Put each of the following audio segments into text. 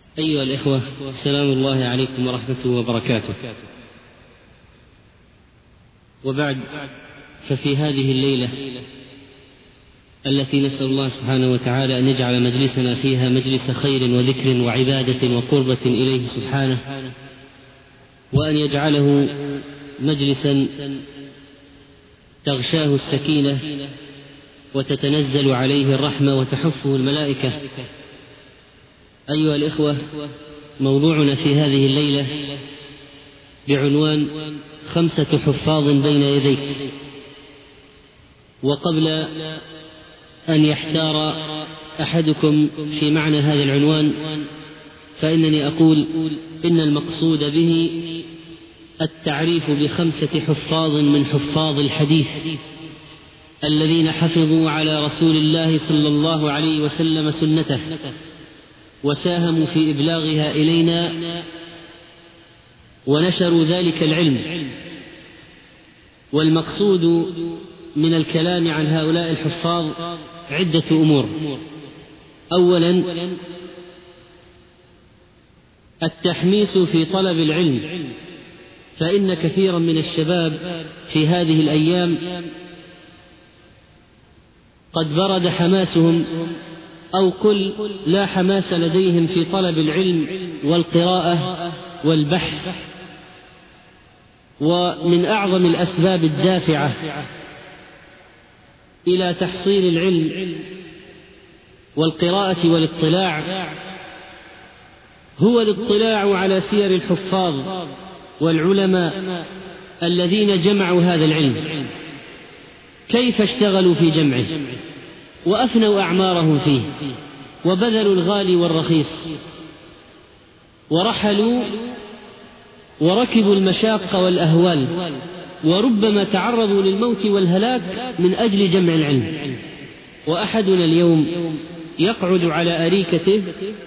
أيها الإخوة، سلام الله عليكم ورحمته وبركاته. وبعد، ففي هذه الليلة التي نسأل الله سبحانه وتعالى أن يجعل مجلسنا فيها مجلس خير وذكر وعبادة وقربة إليه سبحانه، وأن يجعله مجلسا تغشاه السكينة وتتنزل عليه الرحمة وتحفه الملائكة. أيها الإخوة، موضوعنا في هذه الليلة بعنوان 5 حفاظ بين يديك. وقبل أن يحتار أحدكم في معنى هذا العنوان، فإنني أقول إن المقصود به التعريف ب5 حفاظ من حفاظ الحديث الذين حفظوا على رسول الله صلى الله عليه وسلم سنته وساهموا في إبلاغها إلينا ونشروا ذلك العلم. والمقصود من الكلام عن هؤلاء الحفاظ عدة أمور. أولا، التحميس في طلب العلم، فإن كثيرا من الشباب في هذه الأيام قد برد حماسهم، أو قل لا حماس لديهم في طلب العلم والقراءة والبحث. ومن أعظم الأسباب الدافعة إلى تحصيل العلم والقراءة والاطلاع هو الاطلاع على سير الحفاظ والعلماء الذين جمعوا هذا العلم، كيف اشتغلوا في جمعه وأفنوا أعمارهم فيه وبذلوا الغالي والرخيص ورحلوا وركبوا المشاق والأهوال، وربما تعرضوا للموت والهلاك من أجل جمع العلم. وأحدنا اليوم يقعد على أريكته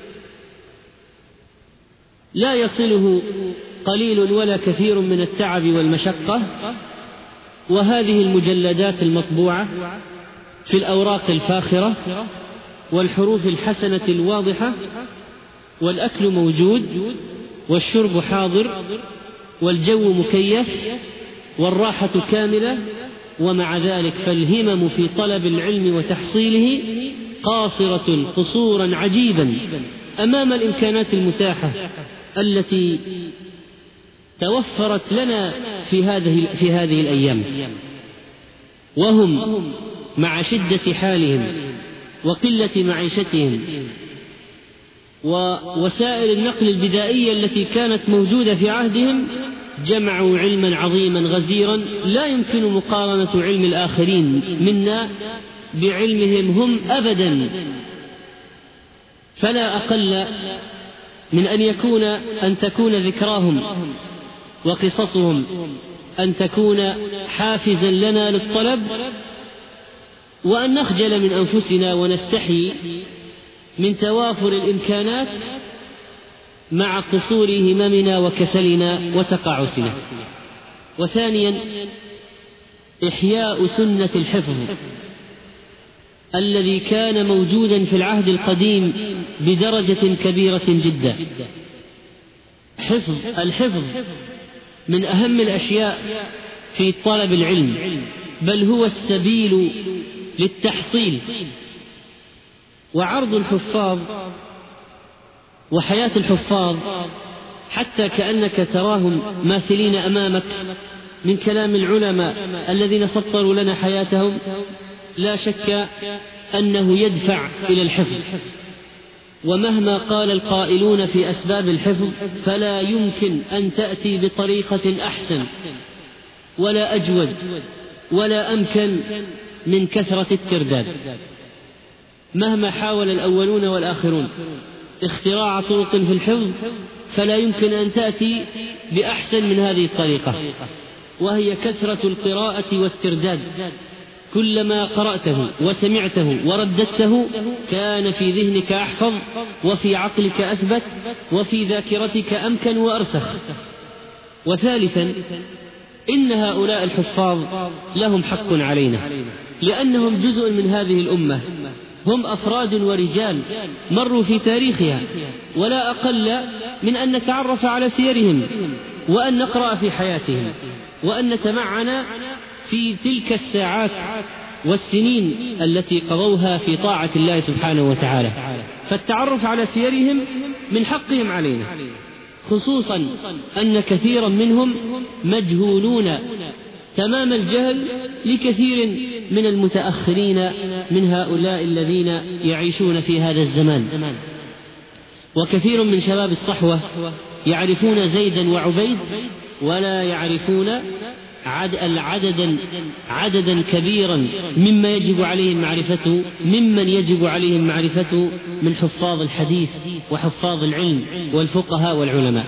لا يصله قليل ولا كثير من التعب والمشقة، وهذه المجلدات المطبوعة في الأوراق الفاخرة والحروف الحسنة الواضحة، والأكل موجود والشرب حاضر والجو مكيف والراحة كاملة، ومع ذلك فالهمم في طلب العلم وتحصيله قاصرة قصورا عجيبا أمام الإمكانات المتاحة التي توفرت لنا في هذه الأيام. وهم مع شدة حالهم وقلة معيشتهم ووسائل النقل البدائية التي كانت موجودة في عهدهم جمعوا علما عظيما غزيرا لا يمكن مقارنة علم الآخرين منا بعلمهم هم أبدا، فلا أقل من أن تكون ذكراهم وقصصهم أن تكون حافزا لنا للطلب، وأن نخجل من أنفسنا ونستحي من توافر الإمكانات مع قصور هممنا وكسلنا وتقاعسنا. وثانيا، إحياء سنة الحفظ الذي كان موجودا في العهد القديم بدرجة كبيرة جدا. الحفظ من أهم الأشياء في طلب العلم، بل هو السبيل للتحصيل. وعرض الحفاظ وحياة الحفاظ حتى كأنك تراهم ماثلين أمامك من كلام العلماء الذين سطروا لنا حياتهم، لا شك أنه يدفع إلى الحفظ. ومهما قال القائلون في أسباب الحفظ فلا يمكن أن تأتي بطريقة أحسن ولا أجود ولا أمكن من كثرة الترداد. مهما حاول الأولون والآخرون اختراع طرق في الحفظ فلا يمكن أن تأتي بأحسن من هذه الطريقة، وهي كثرة القراءة والترداد. كلما قرأته وسمعته ورددته كان في ذهنك أحفظ، وفي عقلك أثبت، وفي ذاكرتك أمكن وأرسخ. وثالثا، إن هؤلاء الحفاظ لهم حق علينا، لأنهم جزء من هذه الأمة هم أفراد ورجال مروا في تاريخها، ولا أقل من أن نتعرف على سيرهم، وأن نقرأ في حياتهم، وأن نتمعن في تلك الساعات والسنين التي قضوها في طاعة الله سبحانه وتعالى. فالتعرف على سيرهم من حقهم علينا، خصوصا أن كثيرا منهم مجهولون تمام الجهل لكثير من المتأخرين من هؤلاء الذين يعيشون في هذا الزمان. وكثير من شباب الصحوة يعرفون زيدا وعبيد ولا يعرفون عددا كبيرا ممن يجب عليهم معرفته من حفاظ الحديث وحفاظ العلم والفقهاء والعلماء.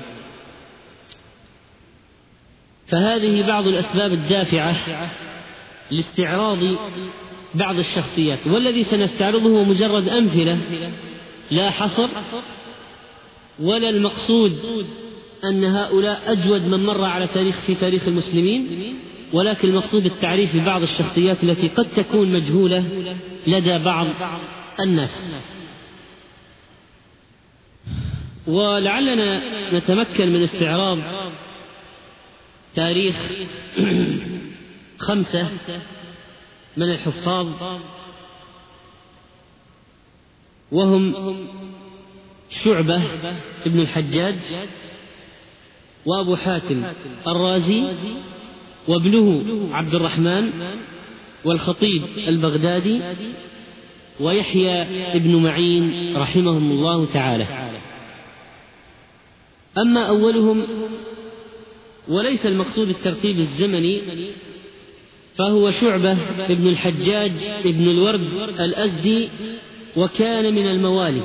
فهذه بعض الأسباب الدافعة لاستعراض بعض الشخصيات، والذي سنستعرضه هو مجرد أمثلة لا حصر، ولا المقصود أن هؤلاء أجود من مر على في تاريخ المسلمين، ولكن المقصود التعريف ببعض الشخصيات التي قد تكون مجهولة لدى بعض الناس. ولعلنا نتمكن من استعراض تاريخ 5 من الحفاظ، وهم شعبة ابن الحجاج، وأبو حاتم الرازي، وابنه عبد الرحمن، والخطيب البغدادي، ويحيى ابن معين رحمهم الله تعالى. أما أولهم، وليس المقصود الترتيب الزمني، فهو شعبة ابن الحجاج ابن الورد الأزدي، وكان من الموالي.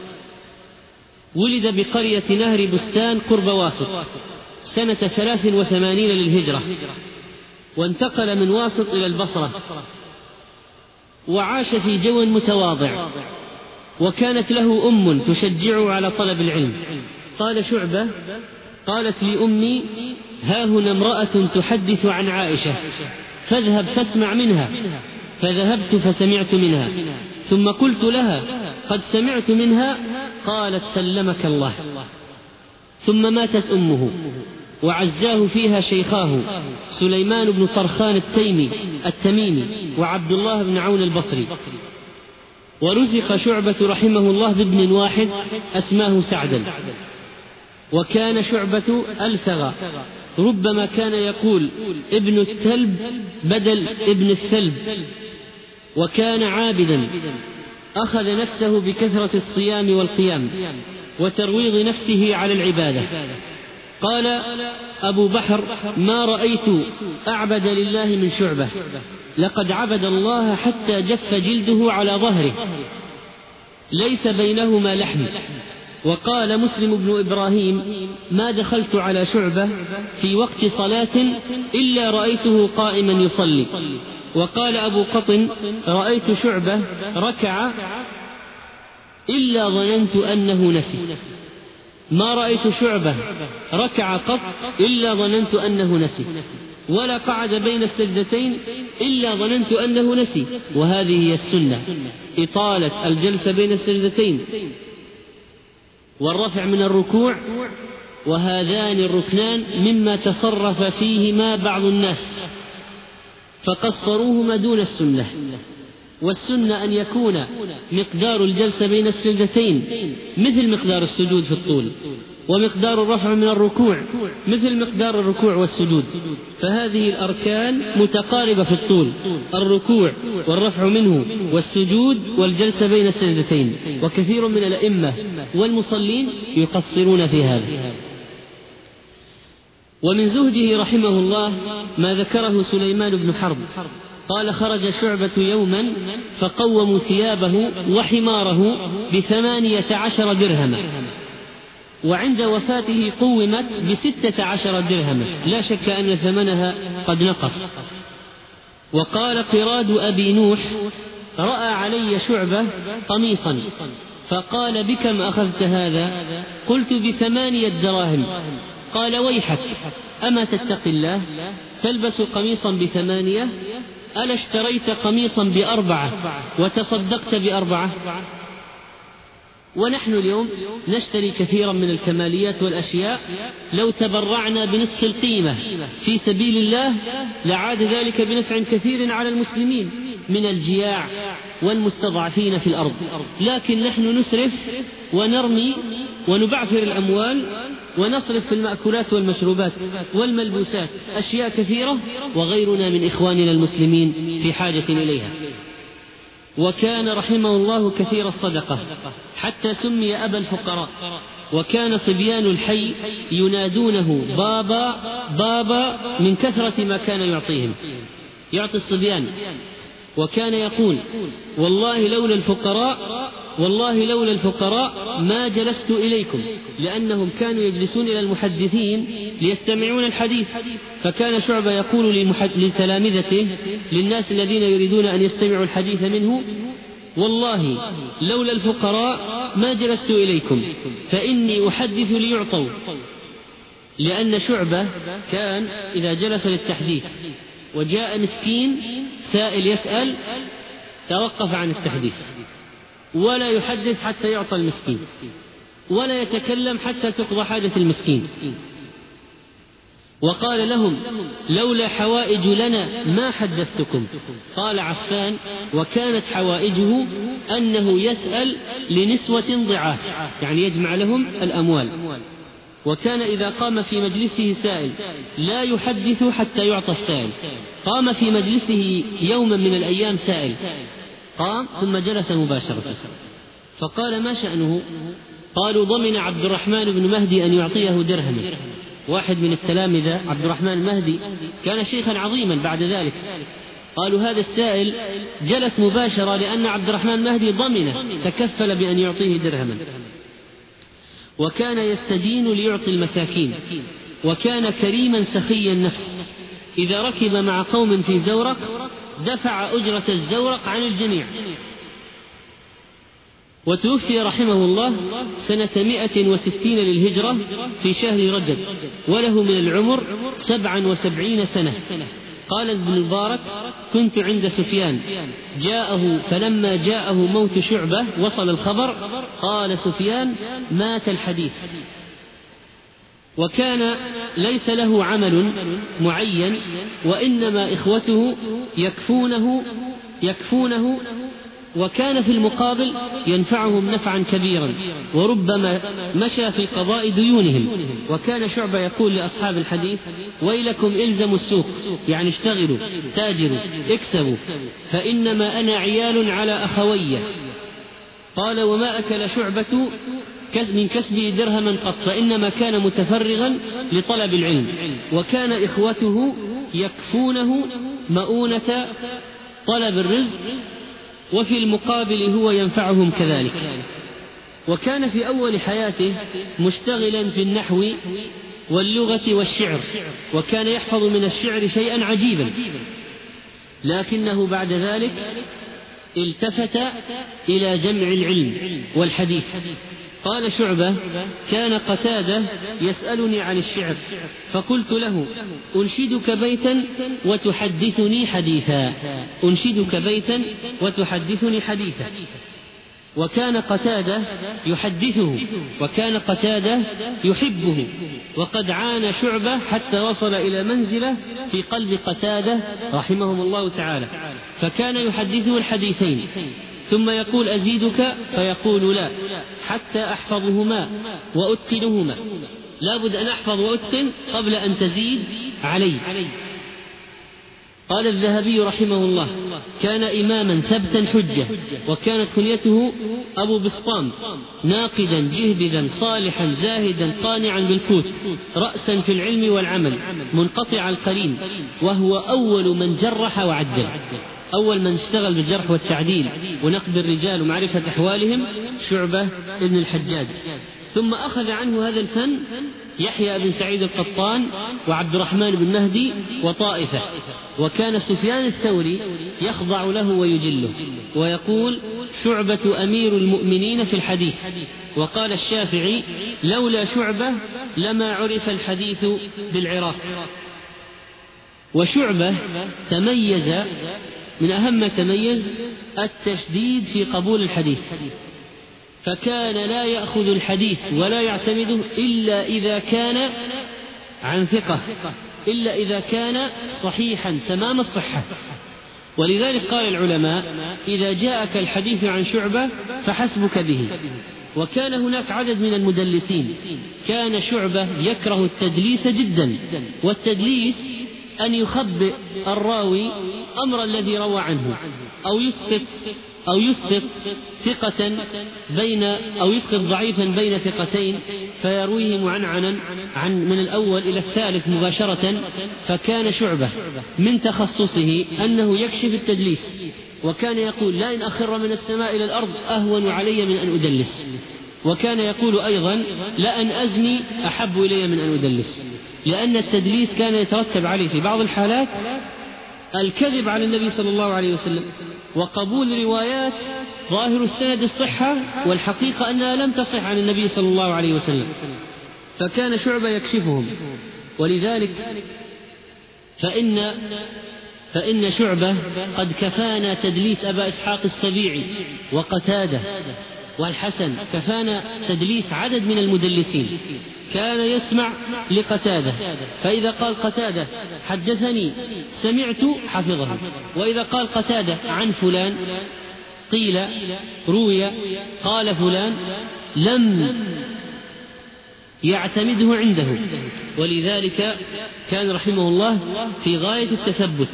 ولد بقرية نهر بستان قرب واسط سنة 83 للهجرة، وانتقل من واسط إلى البصرة، وعاش في جو متواضع، وكانت له أم تشجعه على طلب العلم. قال شعبة: قالت لي أمي: ها هنا امرأة تحدث عن عائشة، فاذهب فاسمع منها. فذهبت فسمعت منها، ثم قلت لها: قد سمعت منها. قالت: سلمك الله. ثم ماتت أمه، وعزاه فيها شيخاه سليمان بن طرخان التميمي وعبد الله بن عون البصري. ورزق شعبة رحمه الله بابن واحد أسماه سعدا. وكان شعبة ألثغ، ربما كان يقول ابن التلب بدل ابن الثلب. وكان عابدا، أخذ نفسه بكثرة الصيام والقيام وترويض نفسه على العبادة. قال أبو بحر: ما رأيت أعبد لله من شعبة، لقد عبد الله حتى جف جلده على ظهره ليس بينهما لحم. وقال مسلم بن إبراهيم: ما دخلت على شعبة في وقت صلاة إلا رأيته قائما يصلي. وقال أبو قطن: رأيت شعبة ركع إلا ظننت أنه نسي. ما رأيت شعبة ركع قط إلا ظننت أنه نسي، ولا قعد بين السجدتين إلا ظننت أنه نسي. وهذه هي السنة، إطالة الجلسة بين السجدتين والرفع من الركوع، وهذان الركنان مما تصرف فيهما بعض الناس فقصروهما دون السنة. والسنة أن يكون مقدار الجلسة بين السجدتين مثل مقدار السجود في الطول، ومقدار الرفع من الركوع مثل مقدار الركوع والسجود. فهذه الأركان متقاربة في الطول، الركوع والرفع منه والسجود والجلسة بين السجدتين. وكثير من الأئمة والمصلين يقصرون في هذا. ومن زهده رحمه الله ما ذكره سليمان بن حرب قال: خرج شعبة يوما فقوموا ثيابه وحماره ب18 درهما، وعند وفاته قومت ب16 درهما، لا شك أن ثمنها قد نقص. وقال قراد أبي نوح: رأى علي شعبة قميصا فقال: بكم أخذت هذا؟ قلت: ب8 دراهم. قال: ويحك، أما تتقي الله تلبس قميصا ب8؟ ألا اشتريت قميصا ب4 وتصدقت ب4؟ ونحن اليوم نشتري كثيرا من الكماليات والأشياء، لو تبرعنا بنصف القيمة في سبيل الله لعاد ذلك بنفع كثير على المسلمين من الجياع والمستضعفين في الأرض. لكن نحن نسرف ونرمي ونبعثر الأموال ونصرف في المأكولات والمشروبات والملبوسات أشياء كثيرة، وغيرنا من إخواننا المسلمين في حاجة إليها. وكان رحمه الله كثير الصدقة حتى سمي أبا الفقراء، وكان صبيان الحي ينادونه بابا بابا من كثرة ما كان يعطيهم، يعطي الصبيان. وكان يقول والله لولا الفقراء ما جلست إليكم، لأنهم كانوا يجلسون إلى المحدثين ليستمعون الحديث. فكان شعبة يقول لتلامذته للناس الذين يريدون أن يستمعوا الحديث منه والله لولا الفقراء ما جلست إليكم فإني أحدث ليعطوا. لأن شعبة كان إذا جلس للتحديث وجاء مسكين سائل يسأل توقف عن التحديث، ولا يحدث حتى يعطى المسكين، ولا يتكلم حتى تقضى حاجة المسكين. وقال لهم لولا حوائج لنا ما حدثتكم. قال عفان وكانت حوائجه أنه يسأل لنسوة ضعاف، يعني يجمع لهم الأموال. وكان إذا قام في مجلسه سائل لا يحدث حتى يعطى السائل. قام في مجلسه يوما من الأيام سائل، قام ثم جلس مباشرة، فقال ما شأنه؟ قالوا ضمن عبد الرحمن بن مهدي أن يعطيه درهما. واحد من التلامذة عبد الرحمن المهدي كان شيخا عظيما بعد ذلك. قالوا هذا السائل جلس مباشرة لأن عبد الرحمن المهدي ضمنه، تكفل بأن يعطيه درهما. وكان يستدين ليعطي المساكين، وكان كريما سخي النفس. إذا ركب مع قوم في زورق دفع أجرة الزورق عن الجميع. وتوفي رحمه الله سنة 160 للهجرة في شهر رجب، وله من العمر 77 سنة. قال ابن المبارك كنت عند سفيان جاءه، فلما جاءه موت شعبة وصل الخبر قال سفيان مات الحديث. وكان ليس له عمل معين، وإنما إخوته يكفونه وكان في المقابل ينفعهم نفعا كبيرا، وربما مشى في قضاء ديونهم. وكان شعبة يقول لأصحاب الحديث ويلكم إلزموا السوق، يعني اشتغلوا تاجروا اكسبوا، فإنما أنا عيال على أخوي. قال وما أكل شعبة من كسبه درهما قط، فإنما كان متفرغا لطلب العلم. وكان إخوته يكفونه مؤونة طلب الرزق، وفي المقابل هو ينفعهم كذلك. وكان في أول حياته مشتغلا بالنحو واللغة والشعر، وكان يحفظ من الشعر شيئا عجيبا، لكنه بعد ذلك التفت إلى جمع العلم والحديث. قال شعبة كان قتادة يسألني عن الشعر، فقلت له أنشدك بيتا وتحدثني حديثا، أنشدك بيتا وتحدثني حديثا. وكان قتادة يحدثه، وكان قتادة يحبه. وقد عانى شعبة حتى وصل إلى منزلة في قلب قتادة رحمهم الله تعالى، فكان يحدثه الحديثين ثم يقول أزيدك، فيقول لا حتى أحفظهما وأتقنهما، لا بد أن أحفظ وأتقن قبل أن تزيد علي. قال الذهبي رحمه الله كان إماما ثبتا حجة، وكانت كنيته أبو بسطام، ناقدا جهبذا صالحا زاهدا قانعا بالقوت، رأسا في العلم والعمل، منقطع القرين، وهو أول من جرح وعدل، أول من اشتغل بالجرح والتعديل ونقد الرجال ومعرفة أحوالهم شعبة ابن الحجاج. ثم أخذ عنه هذا الفن يحيى بن سعيد القطان وعبد الرحمن بن مهدي وطائفة. وكان سفيان الثوري يخضع له ويجله ويقول شعبة أمير المؤمنين في الحديث. وقال الشافعي لولا شعبة لما عرف الحديث بالعراق. وشعبة تميز من أهم ما تميز التشديد في قبول الحديث، فكان لا يأخذ الحديث ولا يعتمده إلا إذا كان عن ثقة، إلا إذا كان صحيحا تمام الصحة. ولذلك قال العلماء: إذا جاءك الحديث عن شعبة فحسبك به. وكان هناك عدد من المدلسين، كان شعبة يكره التدليس جدا، والتدليس أن يخبئ الراوي أمر الذي روى عنه، أو يسقط ثقة أو يسقط ضعيفا بين ثقتين فيرويه معنعنا من الأول إلى الثالث مباشرة. فكان شعبة من تخصصه أنه يكشف التدليس، وكان يقول: لا إن أخر من السماء إلى الأرض أهون علي من أن أدلس. وكان يقول أيضا: لا أن أزني أحب إلي من أن أدلس، لأن التدليس كان يترتب عليه في بعض الحالات الكذب على النبي صلى الله عليه وسلم، وقبول روايات ظاهر السند الصحة والحقيقة أنها لم تصح عن النبي صلى الله عليه وسلم، فكان شعبة يكشفهم. ولذلك فإن شعبة قد كفانا تدليس أبا إسحاق السبيعي وقتادة والحسن، كفانا تدليس عدد من المدلسين. كان يسمع لقتادة، فإذا قال قتادة: حدثني، سمعت، حفظه. وإذا قال قتادة: عن فلان، قيل، روي، قال فلان، لم يعتمده عنده. ولذلك كان رحمه الله في غاية التثبت.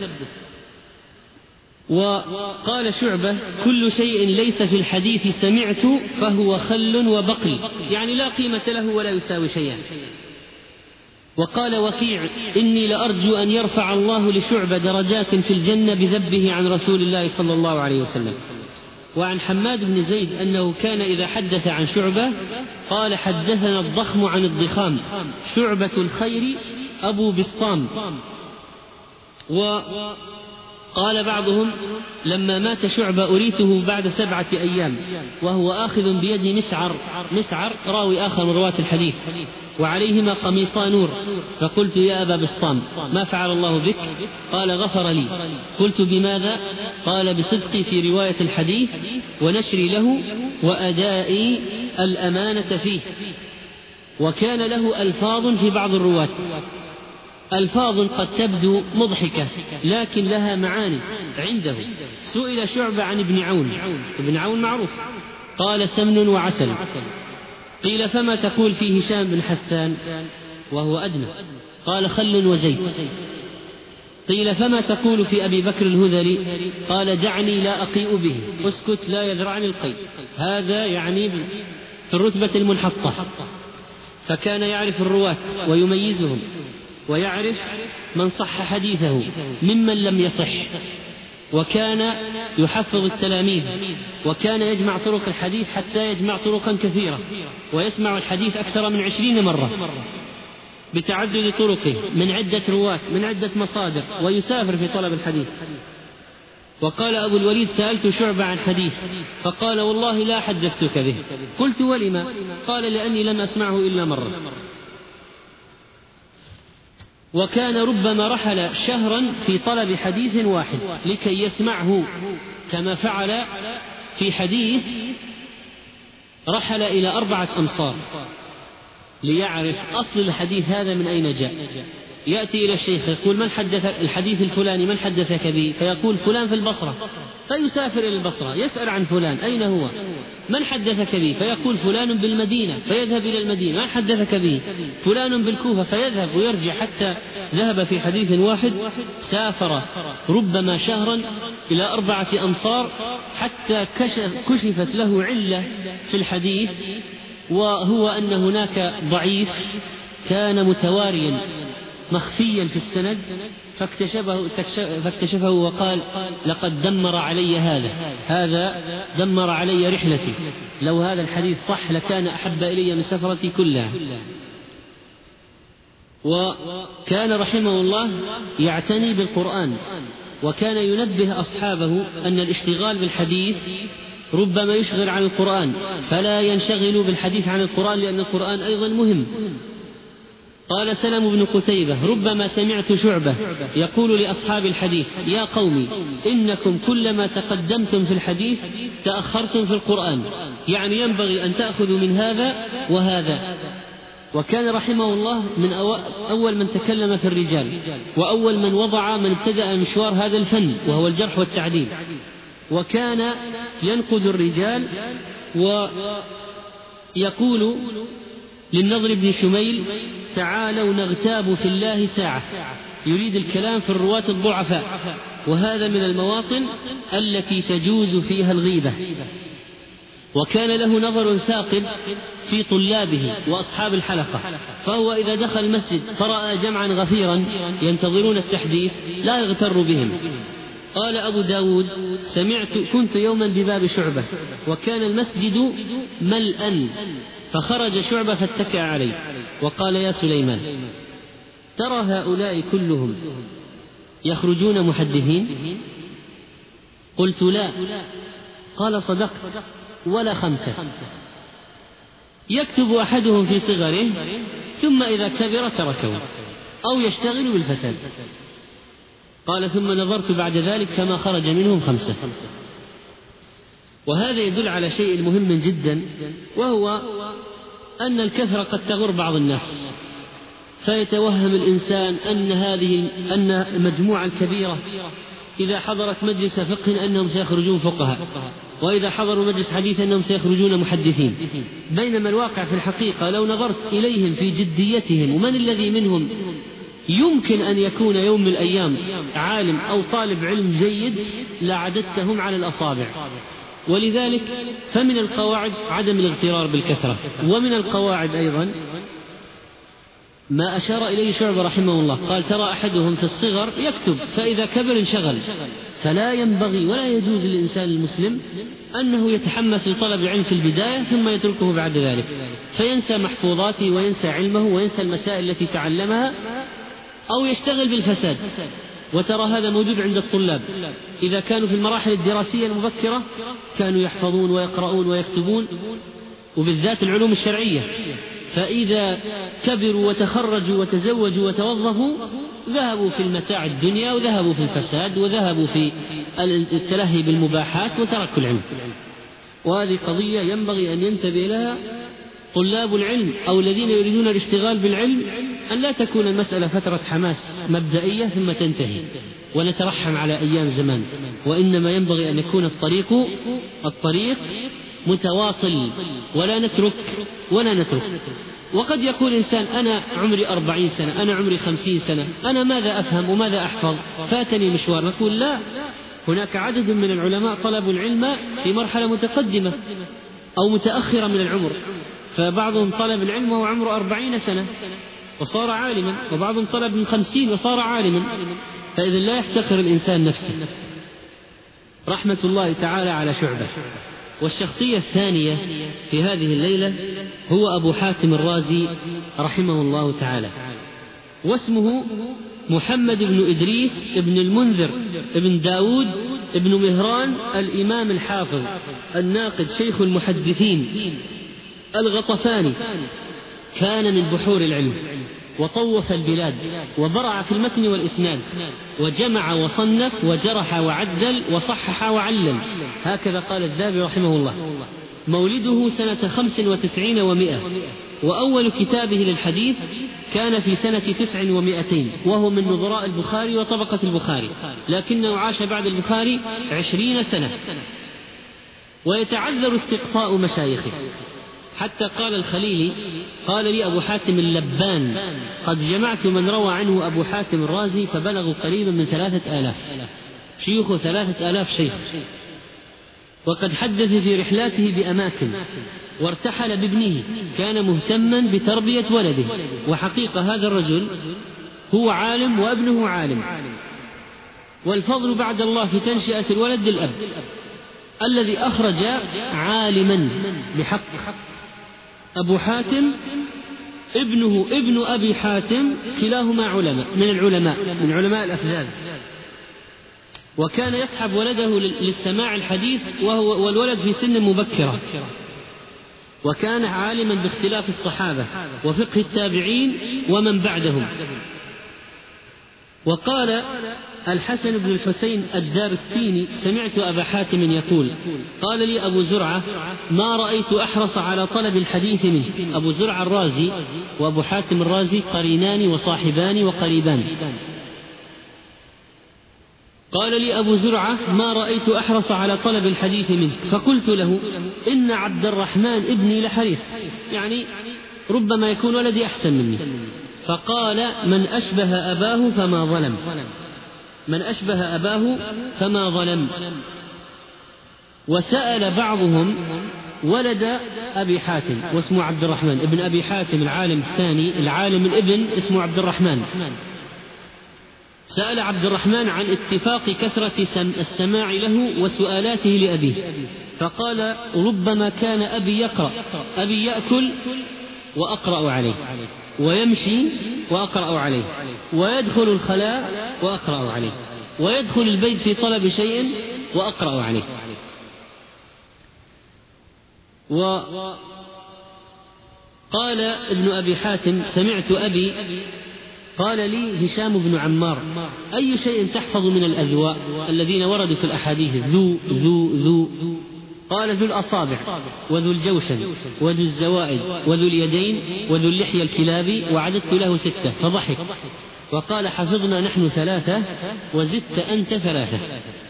وقال شعبة: كل شيء ليس في الحديث سمعت فهو خل وبقل، يعني لا قيمة له ولا يساوي شيئا. وقال وكيع: إني لأرجو أن يرفع الله لشعبة درجات في الجنة بذبه عن رسول الله صلى الله عليه وسلم. وعن حماد بن زيد أنه كان إذا حدث عن شعبة قال: حدثنا الضخم عن الضخام، شعبة الخير أبو بسطام. وقال بعضهم: لما مات شعبة أريته بعد 7 أيام وهو آخذ بيد مسعر راوي آخر من رواة الحديث، وعليهما قميصا نور، فقلت: يا أبا بسطام، ما فعل الله بك؟ قال: غفر لي. قلت: بماذا؟ قال: بصدقي في رواية الحديث ونشري له وأدائي الأمانة فيه. وكان له ألفاظ في بعض الرواة، ألفاظ قد تبدو مضحكة لكن لها معاني عنده. سئل شعبة عن ابن عون معروف، قال: سمن وعسل. قيل: فما تقول في هشام بن حسان وهو أدنى؟ قال: خل وزيت. قيل: فما تقول في أبي بكر الهذلي؟ قال: دعني لا أقيء به، اسكت لا يذرعني القيء. هذا يعني في الرتبة المنحطة. فكان يعرف الرواة ويميزهم، ويعرف من صح حديثه ممن لم يصح، وكان يحفظ التلاميذ، وكان يجمع طرق الحديث حتى يجمع طرقا كثيرة، ويسمع الحديث أكثر من 20 مرة بتعدد طرقه من عدة رواة من عدة مصادر، ويسافر في طلب الحديث. وقال أبو الوليد: سألت شعبة عن حديث فقال: والله لا حدثتك به. قلت: ولما؟ قال: لأني لم أسمعه إلا مرة. وكان ربما رحل شهرا في طلب حديث واحد لكي يسمعه، كما فعل في حديث رحل إلى 4 أمصار ليعرف أصل الحديث هذا من أين جاء. يأتي إلى الشيخ يقول: من حدث الحديث الفلاني، من حدثك به؟ فيقول: فلان في البصرة. فيسافر إلى البصرة يسأل عن فلان: أين هو؟ من حدثك به؟ فيقول: فلان بالمدينة. فيذهب إلى المدينة: من حدثك به؟ فلان بالكوفة. فيذهب ويرجع حتى ذهب في حديث واحد سافر ربما شهرا إلى 4 أمصار حتى كشفت له علة في الحديث، وهو أن هناك ضعيف كان متواريا مخفيا في السند، فاكتشفه وقال: لقد دمر علي هذا دمر علي رحلتي، لو هذا الحديث صح لكان أحب إلي من سفرتي كلها. وكان رحمه الله يعتني بالقرآن، وكان ينبه أصحابه أن الاشتغال بالحديث ربما يشغل عن القرآن، فلا ينشغلوا بالحديث عن القرآن، لأن القرآن أيضا مهم. قال سلم بن قتيبة: ربما سمعت شعبة يقول لأصحاب الحديث: يا قوم إنكم كلما تقدمتم في الحديث تأخرتم في القرآن، يعني ينبغي أن تأخذوا من هذا وهذا. وكان رحمه الله من أول من تكلم في الرجال، وأول من وضع من ابتدأ مشوار هذا الفن وهو الجرح والتعديل، وكان ينقد الرجال ويقول للنضر بن شميل: تعالوا نغتاب في الله ساعة، يريد الكلام في الرواة الضعفاء، وهذا من المواطن التي تجوز فيها الغيبة. وكان له نظر ثاقب في طلابه وأصحاب الحلقة، فهو إذا دخل المسجد فرأى جمعا غفيرا ينتظرون التحديث لا يغتر بهم. قال أبو داود: كنت يوما بباب شعبة وكان المسجد ملأ، فخرج شعبة فاتكأ عليه وقال: يا سليمان، ترى هؤلاء كلهم يخرجون محدثين؟ قلت: لا. قال: صدقت، ولا 5. يكتب أحدهم في صغره ثم إذا كبر تركه أو يشتغل بالفساد. قال: ثم نظرت بعد ذلك فما خرج منهم 5. وهذا يدل على شيء مهم جدا، وهو أن الكثرة قد تغر بعض الناس، فيتوهم الإنسان أن المجموعة الكبيرة إذا حضرت مجلس فقه أنهم سيخرجون فقهاء، وإذا حضروا مجلس حديث أنهم سيخرجون محدثين، بينما الواقع في الحقيقة لو نظرت إليهم في جديتهم ومن الذي منهم يمكن أن يكون يوم من الأيام عالم أو طالب علم جيد لعددتهم على الأصابع. ولذلك فمن القواعد عدم الاغترار بالكثرة. ومن القواعد أيضا ما أشار إليه شعبة رحمه الله، قال: ترى أحدهم في الصغر يكتب فإذا كبر انشغل. فلا ينبغي ولا يجوز للإنسان المسلم أنه يتحمس لطلب العلم في البداية ثم يتركه بعد ذلك، فينسى محفوظاته وينسى علمه وينسى المسائل التي تعلمها، أو يشتغل بالفساد. وترى هذا موجود عند الطلاب، إذا كانوا في المراحل الدراسية المبكرة كانوا يحفظون ويقرؤون ويكتبون، وبالذات العلوم الشرعية، فإذا كبروا وتخرجوا وتزوجوا وتوظفوا ذهبوا في المتاع الدنيا وذهبوا في الفساد وذهبوا في التلهي بالمباحات وتركوا العلم. وهذه قضية ينبغي أن ينتبه لها طلاب العلم أو الذين يريدون الاشتغال بالعلم، أن لا تكون المسألة فترة حماس مبدئية ثم تنتهي ونترحم على أيام زمان، وإنما ينبغي أن يكون الطريق متواصل ولا نترك. وقد يقول إنسان: أنا عمري 40 سنة، أنا عمري 50 سنة، أنا ماذا أفهم وماذا أحفظ، فاتني مشوار. نقول: لا، هناك عدد من العلماء طلبوا العلم في مرحلة متقدمة أو متأخرة من العمر، فبعضهم طلب العلم وهو عمره 40 سنة وصار عالما، وبعضهم طلب من 50 وصار عالما. فإذا لا يحتقر الإنسان نفسه. رحمة الله تعالى على شعبة. والشخصية الثانية في هذه الليلة هو أبو حاتم الرازي رحمه الله تعالى، واسمه محمد بن إدريس بن المنذر بن داود بن مهران الإمام الحافظ الناقد شيخ المحدثين الغطفاني. كان من بحور العلم، وطوف البلاد، وبرع في المتن والإسناد، وجمع وصنف وجرح وعدل وصحح وعلل، هكذا قال الذهبي رحمه الله. مولده سنة 95 و100، وأول كتابه للحديث كان في سنة 900، وهو من نظراء البخاري وطبقة البخاري، لكنه عاش بعد البخاري 20 سنة، ويتعذر استقصاء مشايخه، حتى قال الخليلي: قال لي أبو حاتم اللبان: قد جمعت من روى عنه أبو حاتم الرازي فبلغوا قريبا من 3000 شيوخ، 3000 شيخ. وقد حدث في رحلاته بأماكن، وارتحل بابنه، كان مهتما بتربية ولده. وحقيقة هذا الرجل هو عالم وابنه عالم، والفضل بعد الله في تنشئة الولد للأب الذي أخرج عالما بحق. أبو حاتم ابنه ابن أبي حاتم كلاهما من علماء الأفذاذ، وكان يسحب ولده للسماع الحديث والولد في سن مبكرة، وكان عالما باختلاف الصحابة وفقه التابعين ومن بعدهم. وقال الحسن بن الحسين الدارستيني: سمعت أبا حاتم يقول: قال لي أبو زرعة: ما رأيت أحرص على طلب الحديث منه. أبو زرعة الرازي وأبو حاتم الرازي قرينان وصاحبان وقريبان. قال لي أبو زرعة: ما رأيت أحرص على طلب الحديث منه. فقلت له: إن عبد الرحمن ابني لحريص، يعني ربما يكون ولدي أحسن مني. فقال: من أشبه أباه فما ظلم، من أشبه أباه فما ظلم. وسأل بعضهم ولد أبي حاتم واسمه عبد الرحمن ابن أبي حاتم العالم الثاني، العالم الابن اسمه عبد الرحمن. سأل عبد الرحمن عن اتفاق كثرة السماع له وسؤالاته لأبيه، فقال: ربما كان أبي يقرأ، أبي يأكل وأقرأ عليه، ويمشي وأقرأ عليه، ويدخل الخلاء وأقرأ عليه، ويدخل البيت في طلب شيء وأقرأ عليه. وقال ابن أبي حاتم: سمعت أبي قال لي هشام بن عمار: أي شيء تحفظ من الأذواء الذين وردوا في الأحاديث؟ ذو. قال: ذو الأصابع، وذو الجوشن، وذو الزوائد، وذو اليدين، وذو اللحية الكلابي، وعددت له 6. فضحك وقال: حفظنا نحن 3 وزدت أنت 3.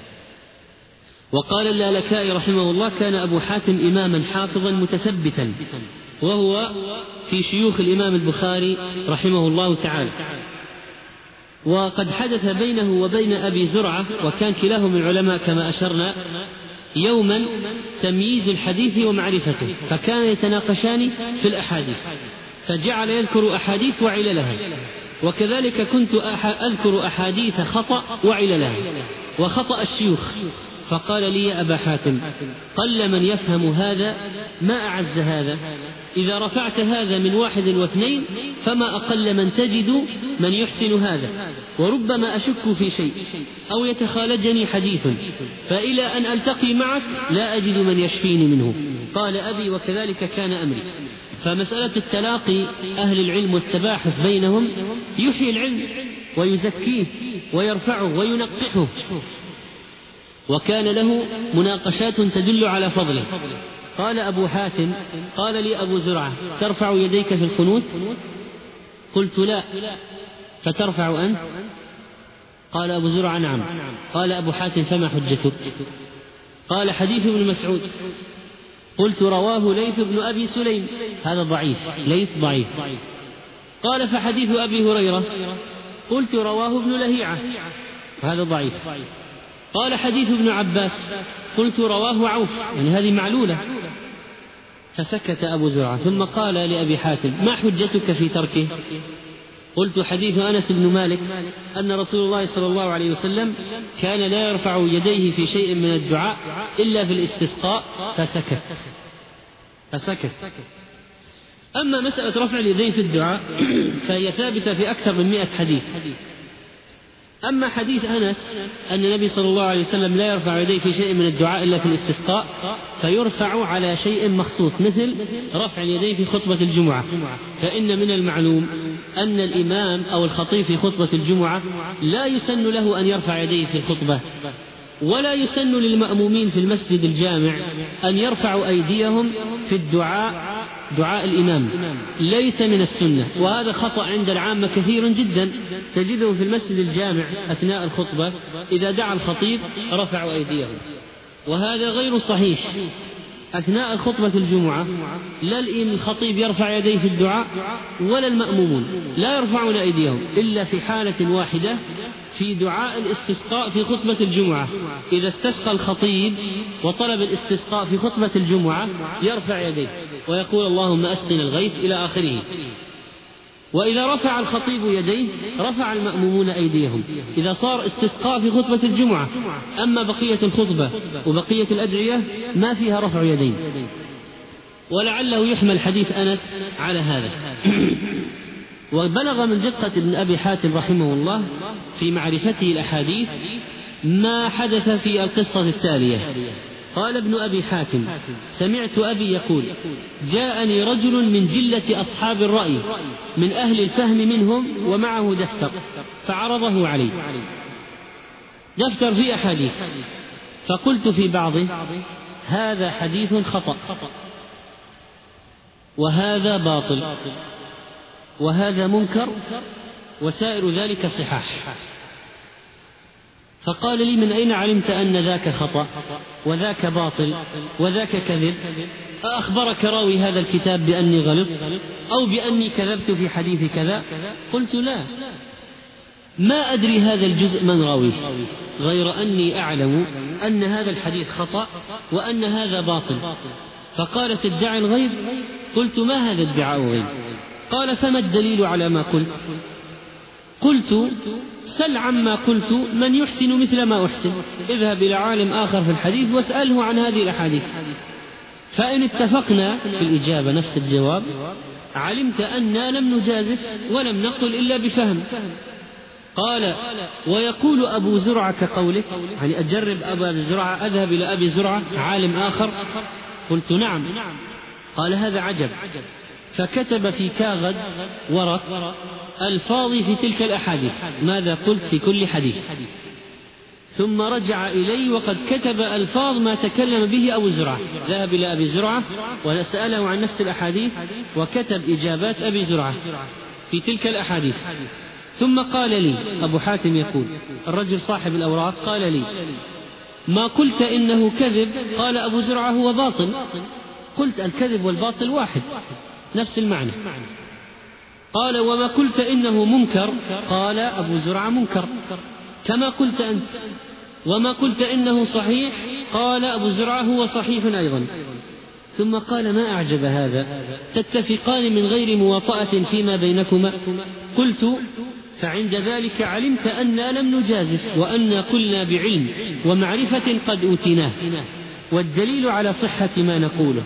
وقال اللالكائي رحمه الله: كان أبو حاتم إماما حافظا متثبتا، وهو في شيوخ الإمام البخاري رحمه الله تعالى. وقد حدث بينه وبين أبي زرعة، وكان كلاهما العلماء كما أشرنا، يوما تمييز الحديث ومعرفته، فكان يتناقشان في الأحاديث، فجعل يذكر أحاديث وعللها، وكذلك كنت أذكر أحاديث خطأ وعللها وخطأ الشيوخ. فقال لي: يا أبا حاتم، قل من يفهم هذا ما أعز هذا، إذا رفعت هذا من 1 و2 فما أقل من تجد من يحسن هذا، وربما أشك في شيء أو يتخالجني حديث، فإلى أن ألتقي معك لا أجد من يشفيني منه. قال أبي: وكذلك كان أمري. فمسألة التلاقي أهل العلم والتباحث بينهم يحيي العلم ويزكيه ويرفعه وينقحه، وكان له مناقشات تدل على فضله. قال أبو حاتم: قال لي أبو زرعة: ترفع يديك في القنوت؟ قلت: لا. فترفع أنت؟ قال أبو زرعة: نعم. قال أبو حاتم: فما حجتك؟ قال: حديث ابن مسعود. قلت: رواه ليث بن أبي سليم. هذا ضعيف، ليث ضعيف. قال: فحديث أبي هريرة؟ قلت: رواه ابن لهيعة. هذا ضعيف. قال: حديث ابن عباس؟ قلت: رواه عوف. يعني هذه معلولة. فسكت أبو زرعة، ثم قال لأبي حاتم: ما حجتك في تركه؟ قلت: حديث أنس بن مالك أن رسول الله صلى الله عليه وسلم كان لا يرفع يديه في شيء من الدعاء إلا في الاستسقاء. فسكت. أما مسألة رفع اليدين في الدعاء فهي ثابتة في أكثر من 100 حديث. أما حديث أنس أن النبي صلى الله عليه وسلم لا يرفع يديه في شيء من الدعاء إلا في الاستسقاء، فيرفع على شيء مخصوص، مثل رفع اليدين في خطبة الجمعة. فإن من المعلوم أن الإمام أو الخطيب في خطبة الجمعة لا يسن له أن يرفع يديه في الخطبة، ولا يسن للمأمومين في المسجد الجامع أن يرفعوا أيديهم في الدعاء، دعاء الإمام ليس من السنة. وهذا خطأ عند العامة كثير جدا، تجده في المسجد الجامع أثناء الخطبة إذا دعا الخطيب رفعوا أيديهم، وهذا غير صحيح. أثناء خطبة الجمعة لا الخطيب يرفع يديه في الدعاء ولا المأمومون لا يرفعون أيديهم إلا في حالة واحدة، في دعاء الاستسقاء في خطبة الجمعة. إذا استسقى الخطيب وطلب الاستسقاء في خطبة الجمعة يرفع يديه ويقول: اللهم أسقنا الغيث إلى آخره. وإذا رفع الخطيب يديه رفع المأمومون أيديهم إذا صار استسقاء في خطبة الجمعة. أما بقية الخطبة وبقية الأدعية ما فيها رفع يدين، ولعله يحمل حديث أنس على هذا. وبلغ من دقة ابن أبي حاتم رحمه الله في معرفته الأحاديث ما حدث في القصة التالية. قال ابن أبي حاتم: سمعت أبي يقول: جاءني رجل من جلة أصحاب الرأي من أهل الفهم منهم ومعه دفتر، فعرضه علي، دفتر فيه أحاديث، فقلت في بعضه: هذا حديث خطأ، وهذا باطل، وهذا منكر، وسائر ذلك صحاح. فقال لي: من أين علمت أن ذاك خطأ وذاك باطل وذاك كذب؟ أخبرك راوي هذا الكتاب بأني غلط أو بأني كذبت في حديث كذا؟ قلت: لا، ما أدري هذا الجزء من راويه، غير أني أعلم أن هذا الحديث خطأ وأن هذا باطل. فقال: تدعي الغيب؟ قلت: ما هذا ادعاء غيب؟ قال: فما الدليل على ما قلت؟ قلت: سل عما قلت من يحسن مثل ما أحسن، اذهب إلى عالم آخر في الحديث واسأله عن هذه الأحاديث، فإن اتفقنا في الإجابة نفس الجواب علمت أننا لم نجازف ولم نقل إلا بفهم. قال: ويقول أبو زرعة كقولك، يعني أجرب أبا زرعة، أذهب إلى أبي زرعة عالم آخر؟ قلت: نعم. قال: هذا عجب. فكتب في كاغد ورق ألفاظي في تلك الأحاديث، ماذا قلت في كل حديث، ثم رجع إلي وقد كتب ألفاظ ما تكلم به أبو زرعة. ذهب إلى أبي زرعة وسأله عن نفس الأحاديث وكتب إجابات أبي زرعة في تلك الأحاديث. ثم قال لي، أبو حاتم يقول، الرجل صاحب الأوراق، قال لي: ما قلت إنه كذب؟ قال أبو زرعة: هو باطل. قلت: الكذب والباطل واحد، نفس المعنى. قال: وما قلت إنه منكر؟ قال أبو زرعة: منكر كما قلت أنت. وما قلت إنه صحيح؟ قال أبو زرعة: هو صحيح أيضا. ثم قال: ما أعجب هذا، تتفقان من غير مواطأة فيما بينكما؟ قلت: فعند ذلك علمت أننا لم نجازف، وأن قلنا بعلم ومعرفة قد أوتيناه. والدليل على صحة ما نقوله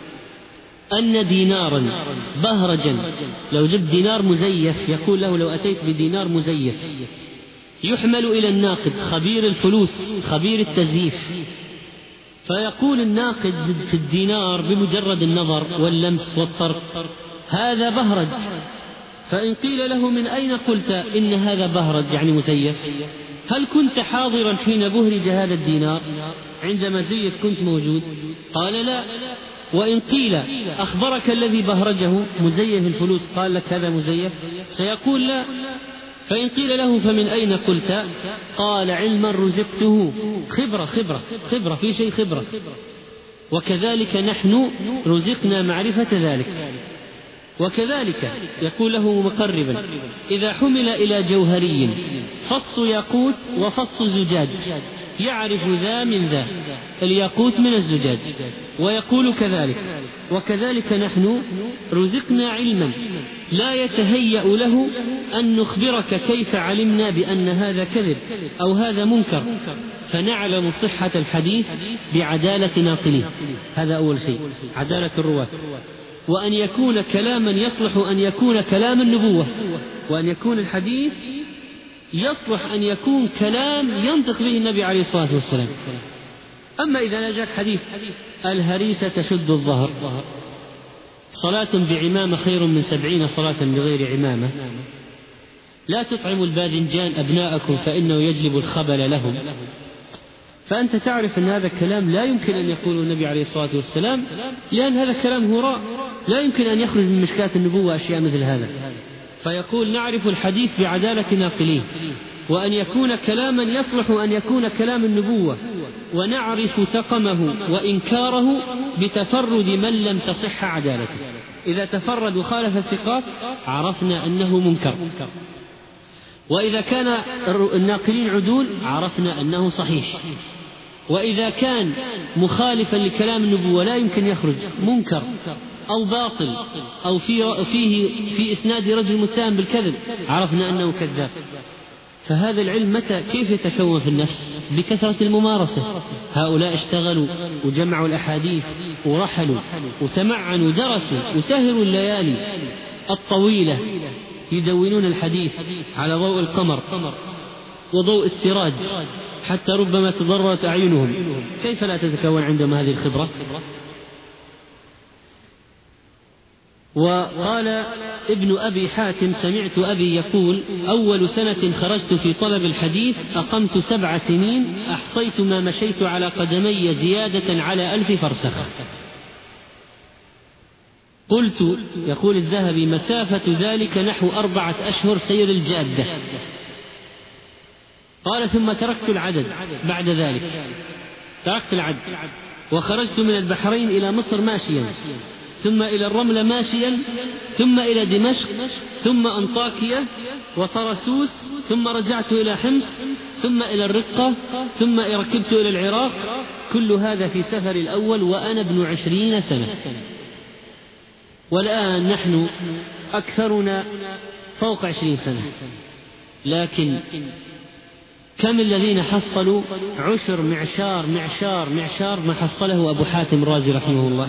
أن دينارا بهرجا، لو جبت دينار مزيف، يقول له: لو أتيت بدينار مزيف يحمل إلى الناقد خبير الفلوس خبير التزييف، فيقول الناقد في الدينار بمجرد النظر واللمس والطرق: هذا بهرج. فإن قيل له: من أين قلت إن هذا بهرج يعني مزيف؟ هل كنت حاضرا حين بهرج هذا الدينار؟ عندما زيف كنت موجود؟ قال: لا. وإن قيل: أخبرك الذي بهرجه مزيف الفلوس قال لك هذا مزيف؟ سيقول: لا. فإن قيل له: فمن أين قلت؟ قال: علما رزقته، خبرة في شيء، خبرة. وكذلك نحن رزقنا معرفة ذلك. وكذلك يقول له مقربا: إذا حمل إلى جوهري فص ياقوت وفص زجاج يعرف ذا من ذا، الياقوت من الزجاج. ويقول كذلك: وكذلك نحن رزقنا علما لا يتهيأ له أن نخبرك كيف علمنا بأن هذا كذب أو هذا منكر، فنعلم صحة الحديث بعدالة ناقله. هذا أول شيء، عدالة الرواة، وأن يكون كلاما يصلح أن يكون كلام النبوة، وأن يكون الحديث يصلح أن يكون كلام ينطق به النبي عليه الصلاة والسلام. أما إذا جاء حديث: الهريسة تشد الظهر، صلاة بعمامة خير من 70 صلاة بغير عمامة، لا تطعموا الباذنجان أبناءكم فإنه يجلب الخبل لهم، فأنت تعرف أن هذا الكلام لا يمكن أن يقوله النبي عليه الصلاة والسلام، لأن هذا كلام هراء، لا يمكن أن يخرج من مشكات النبوة أشياء مثل هذا. فيقول: نعرف الحديث بعدالة ناقليه، وأن يكون كلاما يصلح أن يكون كلام النبوة، ونعرف سقمه وإنكاره بتفرد من لم تصح عدالته. إذا تفرد وخالف الثقات عرفنا أنه منكر، وإذا كان الناقلين عدول عرفنا أنه صحيح، وإذا كان مخالفا لكلام النبوة لا يمكن يخرج، منكر أو باطل أو في إسناد رجل متهم بالكذب، عرفنا أنه كذاب. فهذا العلم كيف يتكون في النفس؟ بكثرة الممارسة. هؤلاء اشتغلوا وجمعوا الأحاديث ورحلوا وتمعنوا ودرسوا وسهروا الليالي الطويلة يدونون الحديث على ضوء القمر وضوء السراج حتى ربما تضررت أعينهم، كيف لا تتكون عندهم هذه الخبرة؟ وقال ابن أبي حاتم: سمعت أبي يقول: أول سنة خرجت في طلب الحديث أقمت 7 سنين، أحصيت ما مشيت على قدمي زيادة على 1000 فرسخ. قلت، يقول الذهبي: مسافة ذلك نحو 4 أشهر سير الجادة. قال: ثم تركت العدد بعد ذلك، تركت العدد وخرجت من البحرين إلى مصر ماشيا، ثم إلى الرملة ماشيا، ثم إلى دمشق، ثم أنطاكية وطرسوس، ثم رجعت إلى حمص، ثم إلى الرقة، ثم ركبت إلى العراق. كل هذا في سفر الأول وأنا ابن 20 سنة. والآن نحن أكثرنا فوق 20 سنة، لكن كم الذين حصلوا عشر معشار ما حصله أبو حاتم الرازي رحمه الله.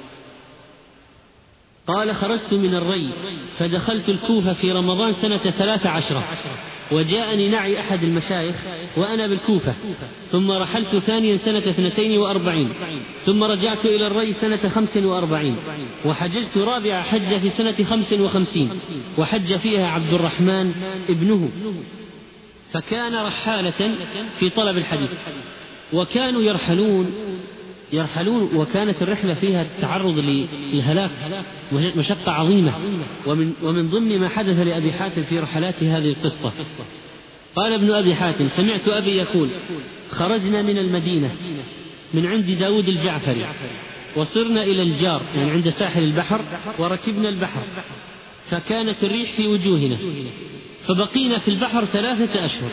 قال: خرجت من الري فدخلت الكوفة في رمضان سنة 13، وجاءني نعي أحد المشايخ وأنا بالكوفة، ثم رحلت ثانيا سنة 42، ثم رجعت إلى الري سنة 45، وحججت رابع حجة في سنة 55، وحج فيها عبد الرحمن ابنه، فكان رحالة في طلب الحديث، وكانوا يرحلون وكانت الرحلة فيها التعرض للهلاك، مشقة عظيمة. ومن ضمن ما حدث لأبي حاتم في رحلاته هذه القصة. قال ابن أبي حاتم: سمعت أبي يقول: خرجنا من المدينة من عند داود الجعفري، وصرنا إلى الجار يعني عند ساحل البحر، وركبنا البحر، فكانت الريح في وجوهنا، فبقينا في البحر 3 أشهر،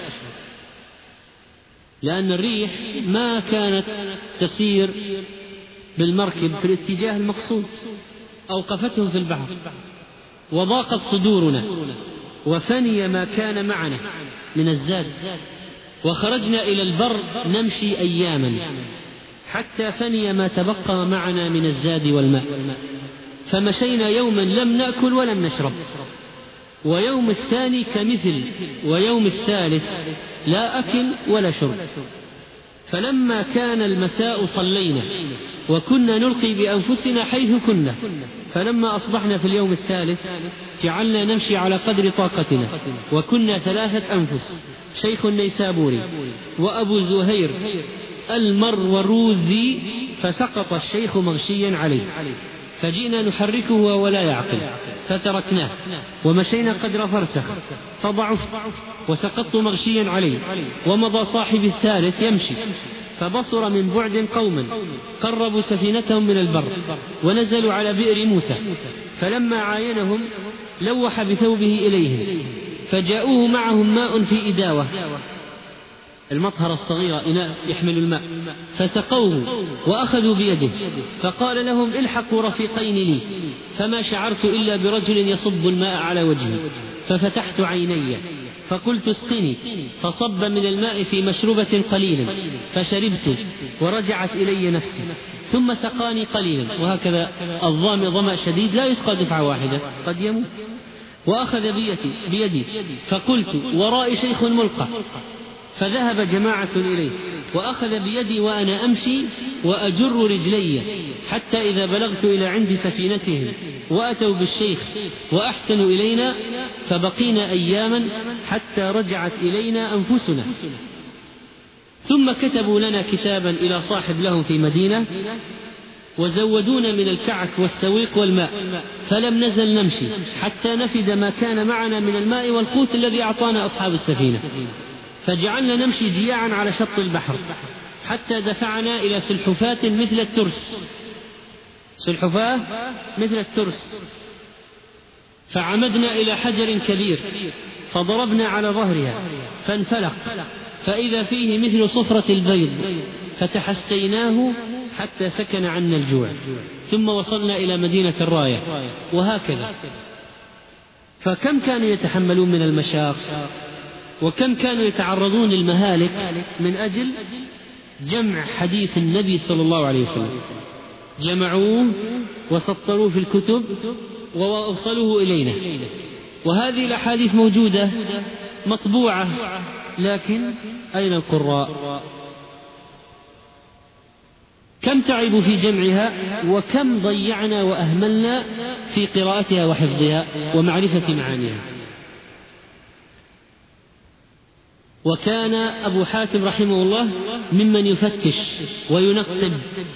لأن الريح ما كانت تسير بالمركب في الاتجاه المقصود، أوقفتهم في البحر، وضاقت صدورنا، وفني ما كان معنا من الزاد، وخرجنا إلى البر نمشي أياما حتى فني ما تبقى معنا من الزاد والماء، فمشينا يوما لم نأكل ولم نشرب، ويوم الثاني كمثل، ويوم الثالث لا أكل ولا شرب. فلما كان المساء صلينا، وكنا نلقي بأنفسنا حيث كنا، فلما أصبحنا في اليوم الثالث جعلنا نمشي على قدر طاقتنا، وكنا 3 أنفس: شيخ النيسابوري وأبو زهير المروذي، فسقط الشيخ مغشيا عليه، فجئنا نحركه ولا يعقل، فتركناه ومشينا قدر فرسخ، فضعف وسقطت مغشيا عليه، ومضى صاحب الثالث يمشي، فبصر من بعد قوما قربوا سفينتهم من البر، ونزلوا على بئر موسى، فلما عاينهم لوح بثوبه إليهم، فجاءوه معهم ماء في إداوة، المطهرة الصغيرة، إناء يحمل الماء، فسقوه وأخذوا بيده، فقال لهم: الحقوا رفيقين لي، فما شعرت إلا برجل يصب الماء على وجهي، ففتحت عيني فقلت: اسقني، فصب من الماء في مشربة قليلا، فشربت ورجعت إلي نفسي، ثم سقاني قليلا، وهكذا الظامئ ظمأ شديد لا يسقى دفعة واحدة قد يموت، وأخذ بيدي فقلت: ورائي شيخ ملقى، فذهب جماعة إليه، وأخذ بيدي وأنا أمشي وأجر رجلي، حتى إذا بلغت إلى عند سفينتهم وأتوا بالشيخ وأحسنوا إلينا، فبقينا أياما حتى رجعت إلينا أنفسنا، ثم كتبوا لنا كتابا إلى صاحب لهم في مدينة، وزودونا من الكعك والسويق والماء، فلم نزل نمشي حتى نفد ما كان معنا من الماء والقوت الذي أعطانا أصحاب السفينة، فجعلنا نمشي جياعا على شط البحر، حتى دفعنا إلى سلحفاة مثل الترس، سلحفاة مثل الترس، فعمدنا إلى حجر كبير، فضربنا على ظهرها فانفلق، فإذا فيه مثل صفرة البيض، فتحسيناه حتى سكن عنا الجوع، ثم وصلنا إلى مدينة الراية، وهكذا. فكم كانوا يتحملون من المشاق، وكم كانوا يتعرضون للمهالك من أجل جمع حديث النبي صلى الله عليه وسلم، جمعوه وسطروه في الكتب ووصلوه إلينا، وهذه الأحاديث موجودة مطبوعة لكن أين القراء؟ كم تعبوا في جمعها، وكم ضيعنا وأهملنا في قراءتها وحفظها ومعرفة معانيها. وكان أبو حاتم رحمه الله ممن يفتش وينقب.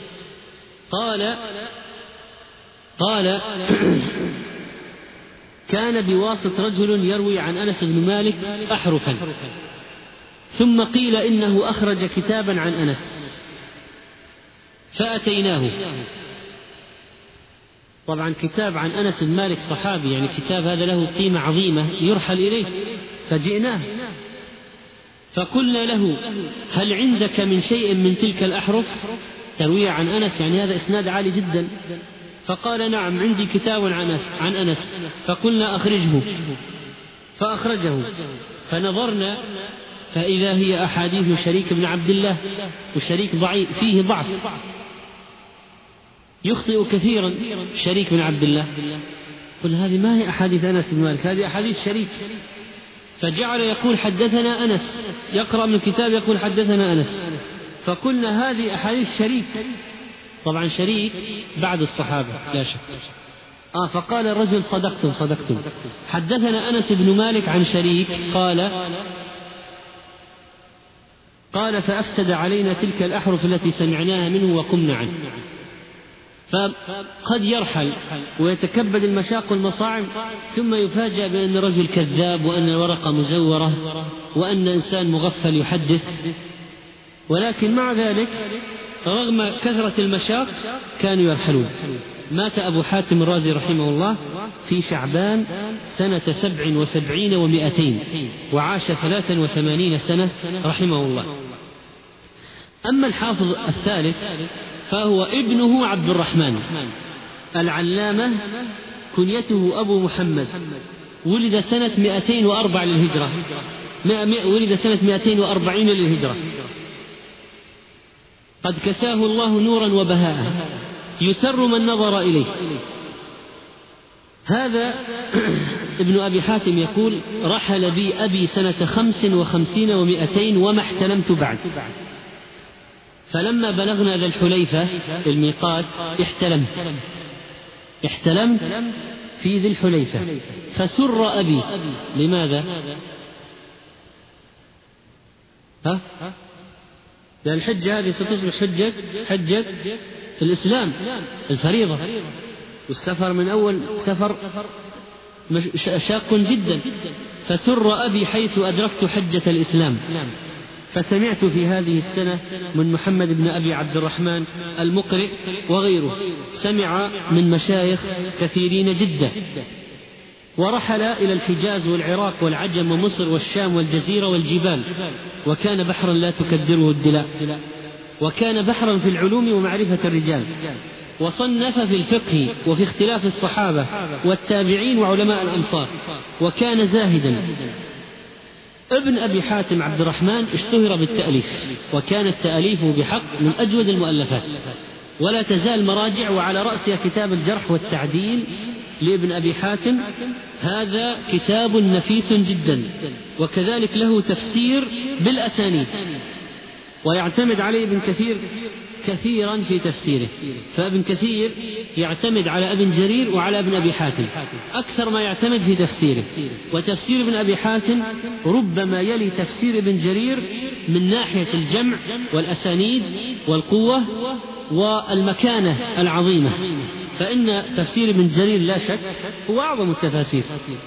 قال كان بواسط رجل يروي عن أنس بن مالك أحرفا، ثم قيل إنه أخرج كتابا عن أنس فأتيناه. طبعا كتاب عن أنس بن مالك صحابي، يعني كتاب هذا له قيمة عظيمة يرحل إليه، فجئناه فقلنا له هل عندك من شيء من تلك الأحرف ترويه عن أنس؟ يعني هذا إسناد عالي جدا. فقال نعم عندي كتاب عن أنس. فقلنا أخرجه، فأخرجه، فنظرنا فإذا هي أحاديث شريك بن عبد الله، وشريك ضعيف فيه ضعف، يخطئ كثيرا شريك بن عبد الله. قل هذه ما هي أحاديث أنس بن مالك، هذه أحاديث شريك. فجعل يقول حدثنا أنس، يقرأ من الكتاب يقول حدثنا أنس. فقلنا هذه أحاديث شريك. طبعا شريك بعد الصحابة لا شك. فقال الرجل صدقتم، حدثنا أنس بن مالك عن شريك قال فأفسد علينا تلك الأحرف التي سمعناها منه وقمنا عنه. فقد يرحل ويتكبد المشاق والمصاعب، ثم يفاجأ بأن الرجل كذاب، وأن الورقة مزورة، وأن إنسان مغفل يحدث. ولكن مع ذلك رغم كثرة المشاق كانوا يرحلون. مات أبو حاتم الرازي رحمه الله في شعبان سنة 77 و200، وعاش 83 سنة رحمه الله. أما الحافظ الثالث فهو ابنه عبد الرحمن العلامة، كنيته أبو محمد، ولد سنة 204 للهجرة، ولد سنة 240 للهجرة. قد كساه الله نورا وبهاء يسر من نظر إليه. هذا ابن أبي حاتم يقول رحل بي أبي سنة 55 و200 وما احتلمت بعد، فلما بلغنا ذا الحليفة الميقات احتلمت في ذي الحليفة، فسر أبي. لماذا؟ لأن الحجة هذه ستصبح حجة الإسلام الفريضة، والسفر من أول سفر شاق جدا. فسر أبي حيث أدركت حجة الإسلام، فسمعت في هذه السنة من محمد بن أبي عبد الرحمن المقرئ وغيره، سمع من مشايخ كثيرين جدا. ورحل إلى الحجاز والعراق والعجم ومصر والشام والجزيرة والجبال، وكان بحرا لا تكدره الدلاء، وكان بحرا في العلوم ومعرفة الرجال، وصنف في الفقه وفي اختلاف الصحابة والتابعين وعلماء الأمصار، وكان زاهدا. ابن أبي حاتم عبد الرحمن اشتهر بالتأليف، وكان التأليف بحق من أجود المؤلفات، ولا تزال مراجع، وعلى رأسها كتاب الجرح والتعديل لابن أبي حاتم. هذا كتاب نفيس جدا، وكذلك له تفسير بالأسانيد، ويعتمد عليه ابن كثير كثيرا في تفسيره. فابن كثير يعتمد على ابن جرير وعلى ابن أبي حاتم أكثر ما يعتمد في تفسيره. وتفسير ابن أبي حاتم ربما يلي تفسير ابن جرير من ناحية الجمع والأسانيد والقوة والمكانة العظيمة، فإن تفسير ابن جرير لا شك هو أعظم التفاسير،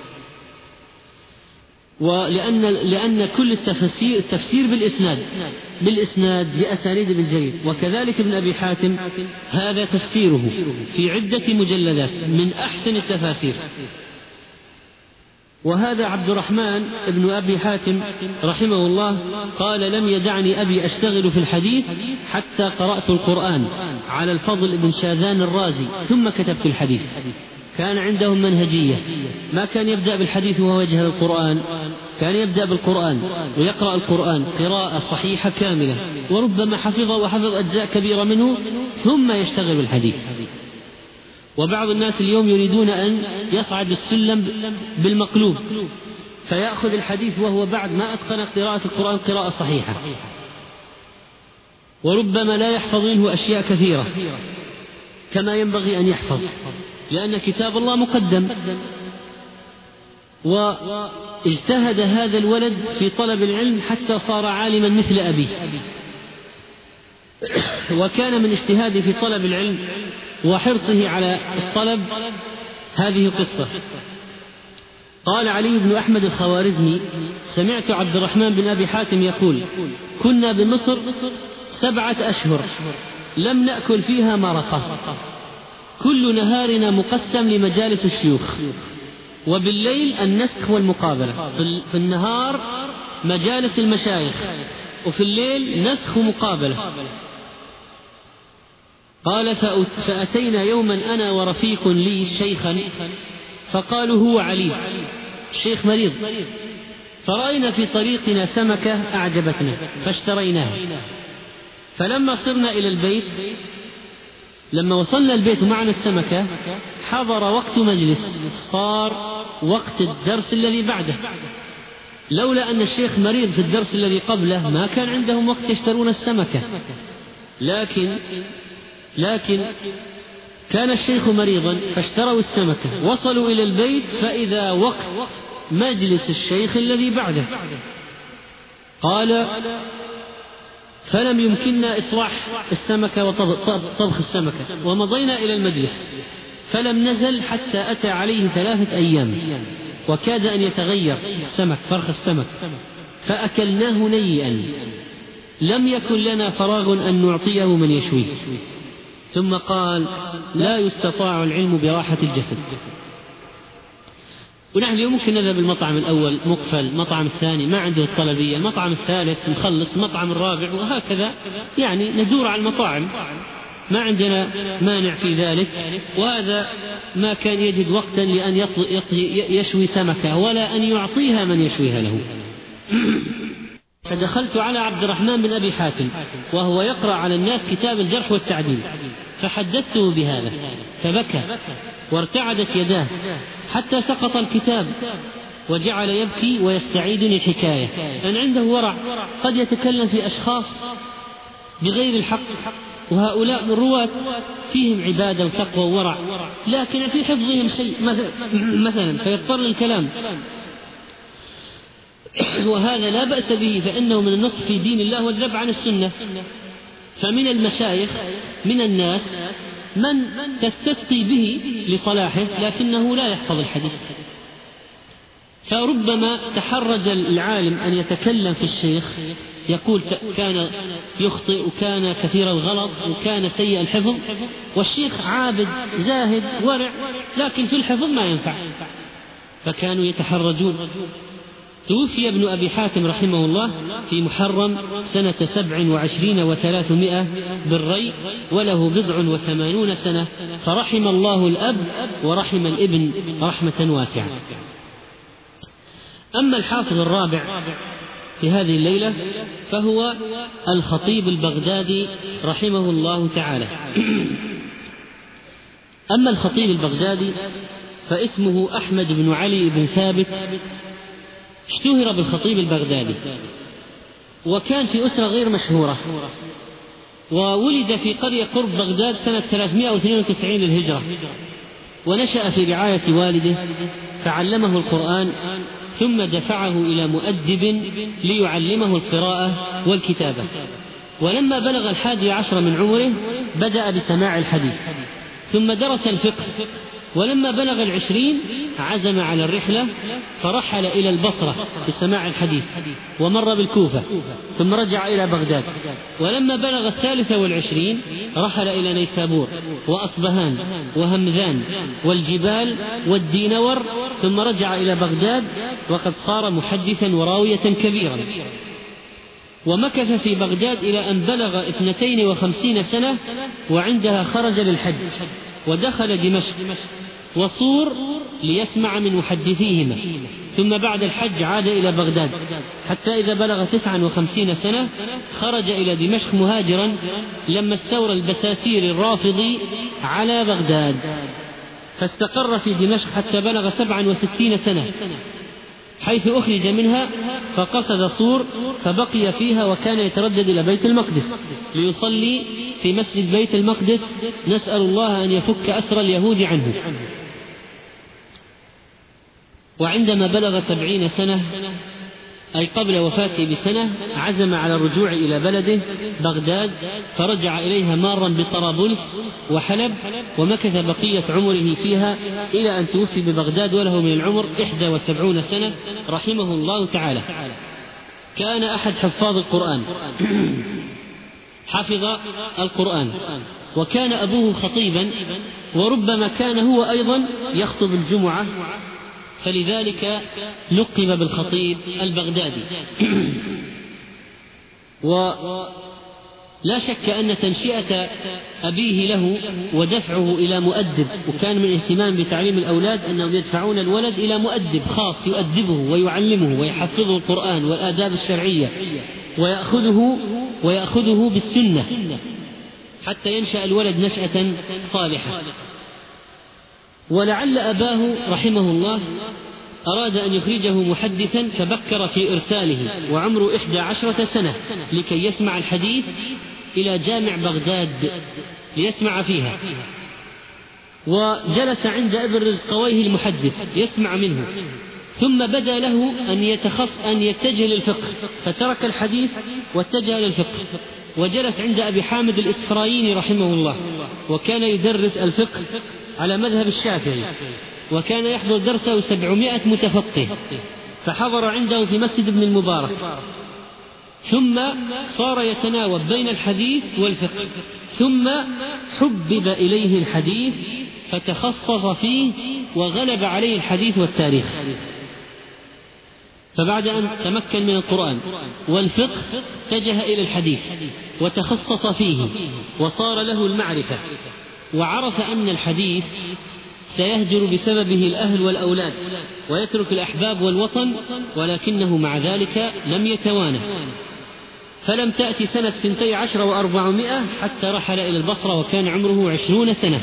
لأن كل التفسير بالإسناد بأسانيد ابن جرير. وكذلك ابن أبي حاتم هذا تفسيره في عدة مجلدات من أحسن التفاسير. وهذا عبد الرحمن ابن أبي حاتم رحمه الله قال لم يدعني أبي أشتغل في الحديث حتى قرأت القرآن على الفضل بن شاذان الرازي ثم كتبت الحديث. كان عندهم منهجية، ما كان يبدأ بالحديث وهو يجهل القرآن، كان يبدأ بالقرآن ويقرأ القرآن قراءة صحيحة كاملة، وربما حفظ أجزاء كبيرة منه ثم يشتغل بالحديث. وبعض الناس اليوم يريدون أن يصعد السلم بالمقلوب، فيأخذ الحديث وهو بعد ما أتقن قراءة القرآن قراءة صحيحة، وربما لا يحفظ منه أشياء كثيرة كما ينبغي أن يحفظ، لأن كتاب الله مقدم. واجتهد هذا الولد في طلب العلم حتى صار عالما مثل أبيه، وكان من اجتهاده في طلب العلم وحرصه على الطلب هذه القصة. قال علي بن أحمد الخوارزمي: سمعت عبد الرحمن بن أبي حاتم يقول: كنا بمصر 7 أشهر لم نأكل فيها مرقة، كل نهارنا مقسم لمجالس الشيوخ، وبالليل النسخ والمقابلة. في النهار مجالس المشايخ، وفي الليل نسخ ومقابلة. قال: فأتينا يوما أنا ورفيق لي شيخا، فقالوا: هو علي الشيخ مريض. فرأينا في طريقنا سمكة أعجبتنا فاشتريناها. فلما صرنا إلى البيت، لما وصلنا البيت ومعنا السمكة، حضر وقت مجلس، صار وقت الدرس الذي بعده. لولا أن الشيخ مريض في الدرس الذي قبله ما كان عندهم وقت يشترون السمكة، لكن كان الشيخ مريضا فاشتروا السمكة. وصلوا إلى البيت فإذا وقت مجلس الشيخ الذي بعده. قال: فلم يمكننا إصلاح السمكة وطبخ السمكة، ومضينا إلى المجلس، فلم نزل حتى أتى عليه 3 أيام، وكاد أن يتغير السمك، فرخ السمك، فأكلناه نيئا، لم يكن لنا فراغ أن نعطيه من يشويه. ثم قال: لا يستطاع العلم براحة الجسد. ونحن اليوم ممكن نذهب المطعم الأول مقفل، مطعم الثاني ما عنده الطلبية، المطعم الثالث مخلص، المطعم الرابع، وهكذا يعني ندور على المطاعم، ما عندنا مانع في ذلك. وهذا ما كان يجد وقتا لأن يشوي سمكة ولا أن يعطيها من يشويها له. فدخلت على عبد الرحمن بن أبي حاتم وهو يقرأ على الناس كتاب الجرح والتعديل، فحدثته بهذا فبكى وارتعدت يداه حتى سقط الكتاب، وجعل يبكي ويستعيدني الحكاية، أن عنده ورع، قد يتكلم في أشخاص بغير الحق، وهؤلاء من رواة فيهم عبادة وتقوى وورع، لكن في حفظهم شيء مثلا فيضطر للكلام، وهذا لا بأس به، فإنه من النص في دين الله والذب عن السنة. فمن المشايخ من الناس من تستسقي به لصلاحه لكنه لا يحفظ الحديث، فربما تحرج العالم أن يتكلم في الشيخ، يقول كان يخطئ وكان كثير الغلط وكان سيء الحفظ، والشيخ عابد زاهد ورع لكن في الحفظ ما ينفع، فكانوا يتحرجون. توفي ابن أبي حاتم رحمه الله في محرم سنة 27 و300 بالري، وله 89 سنة، فرحم الله الأب ورحم الابن رحمة واسعة. أما الحافظ الرابع في هذه الليلة فهو الخطيب البغدادي رحمه الله تعالى. أما الخطيب البغدادي فاسمه أحمد بن علي بن ثابت، اشتهر بالخطيب البغدادي، وكان في أسرة غير مشهورة، وولد في قرية قرب بغداد سنة 392 للهجرة، ونشأ في رعاية والده، فعلمه القرآن ثم دفعه إلى مؤدب ليعلمه القراءة والكتابة. ولما بلغ 11 من عمره بدأ بسماع الحديث، ثم درس الفقه، ولما بلغ 20 عزم على الرحلة، فرحل إلى البصرة بسماع الحديث، ومر بالكوفة، ثم رجع إلى بغداد. ولما بلغ 23 رحل إلى نيسابور وأصبهان وهمذان والجبال والدينور، ثم رجع إلى بغداد، وقد صار محدثا وراوية كبيرا. ومكث في بغداد إلى أن بلغ 52 سنة، وعندها خرج للحج ودخل دمشق وصور ليسمع من محدثيهما، ثم بعد الحج عاد إلى بغداد، حتى إذا بلغ 59 سنة خرج إلى دمشق مهاجرا لما استولى البساسير الرافضي على بغداد، فاستقر في دمشق حتى بلغ 67 سنة، حيث أخرج منها فقصد صور فبقي فيها، وكان يتردد إلى بيت المقدس ليصلي في مسجد بيت المقدس، نسأل الله أن يفك أسر اليهود عنه. وعندما بلغ 70 سنة أي قبل وفاته بسنة عزم على الرجوع إلى بلده بغداد، فرجع إليها مارا بطرابلس وحلب، ومكث بقية عمره فيها إلى أن توفي ببغداد وله من العمر 71 سنة رحمه الله تعالى. كان أحد حفاظ القرآن، حفظ القرآن، وكان أبوه خطيبا، وربما كان هو أيضا يخطب الجمعة، فلذلك لقب بالخطيب البغدادي. ولا شك أن تنشئة أبيه له ودفعه إلى مؤدب، وكان من اهتمام بتعليم الأولاد أنهم يدفعون الولد إلى مؤدب خاص يؤدبه ويعلمه ويحفظه القرآن والآداب الشرعية، ويأخذه بالسنة حتى ينشأ الولد نشأة صالحة. ولعل أباه رحمه الله أراد أن يخرجه محدثا، فبكر في إرساله وعمره 11 سنة لكي يسمع الحديث إلى جامع بغداد ليسمع فيها، وجلس عند ابن رزقويه المحدث يسمع منه، ثم بدا له أن يتجه للفقه، فترك الحديث واتجه للفقه، وجلس عند أبي حامد الإسفرايني رحمه الله، وكان يدرس الفقه على مذهب الشافعي، وكان يحضر درسه 700 متفقه، فحضر عنده في مسجد ابن المبارك، ثم صار يتناوب بين الحديث والفقه، ثم حبب إليه الحديث فتخصص فيه وغلب عليه الحديث والتاريخ. فبعد أن تمكن من القرآن والفقه اتجه إلى الحديث وتخصص فيه وصار له المعرفة، وعرف أن الحديث سيهجر بسببه الأهل والأولاد ويترك الأحباب والوطن، ولكنه مع ذلك لم يتوانى، فلم تأتي سنة 12 و400 حتى رحل إلى البصرة وكان عمره 20 سنة.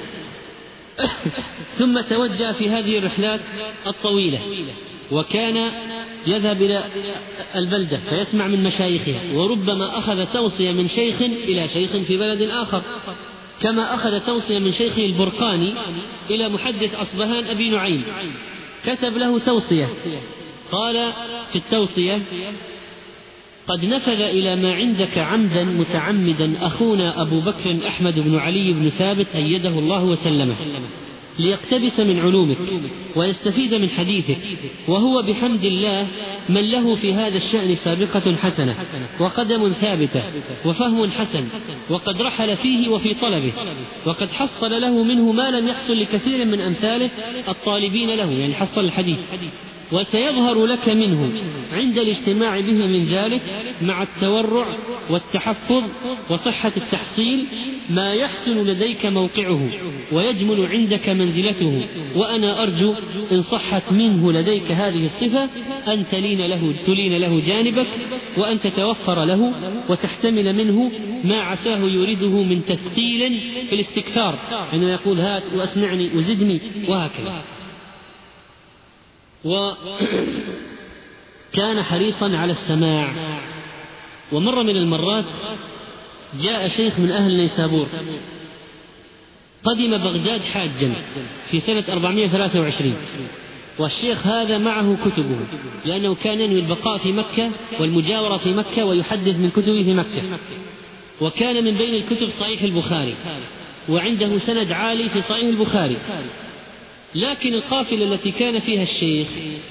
ثم توجه في هذه الرحلات الطويلة، وكان يذهب إلى البلدة فيسمع من مشايخها، وربما أخذ توصية من شيخ إلى شيخ في بلد آخر، كما أخذ توصية من شيخه البرقاني إلى محدث أصبهان أبي نعيم، كتب له توصية، قال في التوصية: قد نفذ إلى ما عندك عمدا متعمدا أخونا أبو بكر أحمد بن علي بن ثابت أيده الله وسلمه، ليقتبس من علومك ويستفيد من حديثك، وهو بحمد الله من له في هذا الشأن سابقة حسنة وقدم ثابتة وفهم حسن، وقد رحل فيه وفي طلبه، وقد حصل له منه ما لم يحصل لكثير من أمثاله الطالبين له، يعني حصل الحديث، وسيظهر لك منه عند الاجتماع به من ذلك مع التورع والتحفظ وصحة التحصيل ما يحسن لديك موقعه ويجمل عندك منزلته، وأنا أرجو إن صحت منه لديك هذه الصفة أن تلين له جانبك، وأن تتوفر له وتحتمل منه ما عساه يريده من تثقيل في الاستكثار، أنه يقول هات وأسمعني وزدني وهكذا. وكان حريصا على السماع. ومرة من المرات جاء شيخ من أهل نيسابور قدم بغداد حاجا في سنة 423، والشيخ هذا معه كتبه، لأنه كان ينوي البقاء في مكة والمجاورة في مكة ويحدث من كتبه في مكة، وكان من بين الكتب صحيح البخاري، وعنده سند عالي في صحيح البخاري، لكن القافلة التي كان فيها الشيخ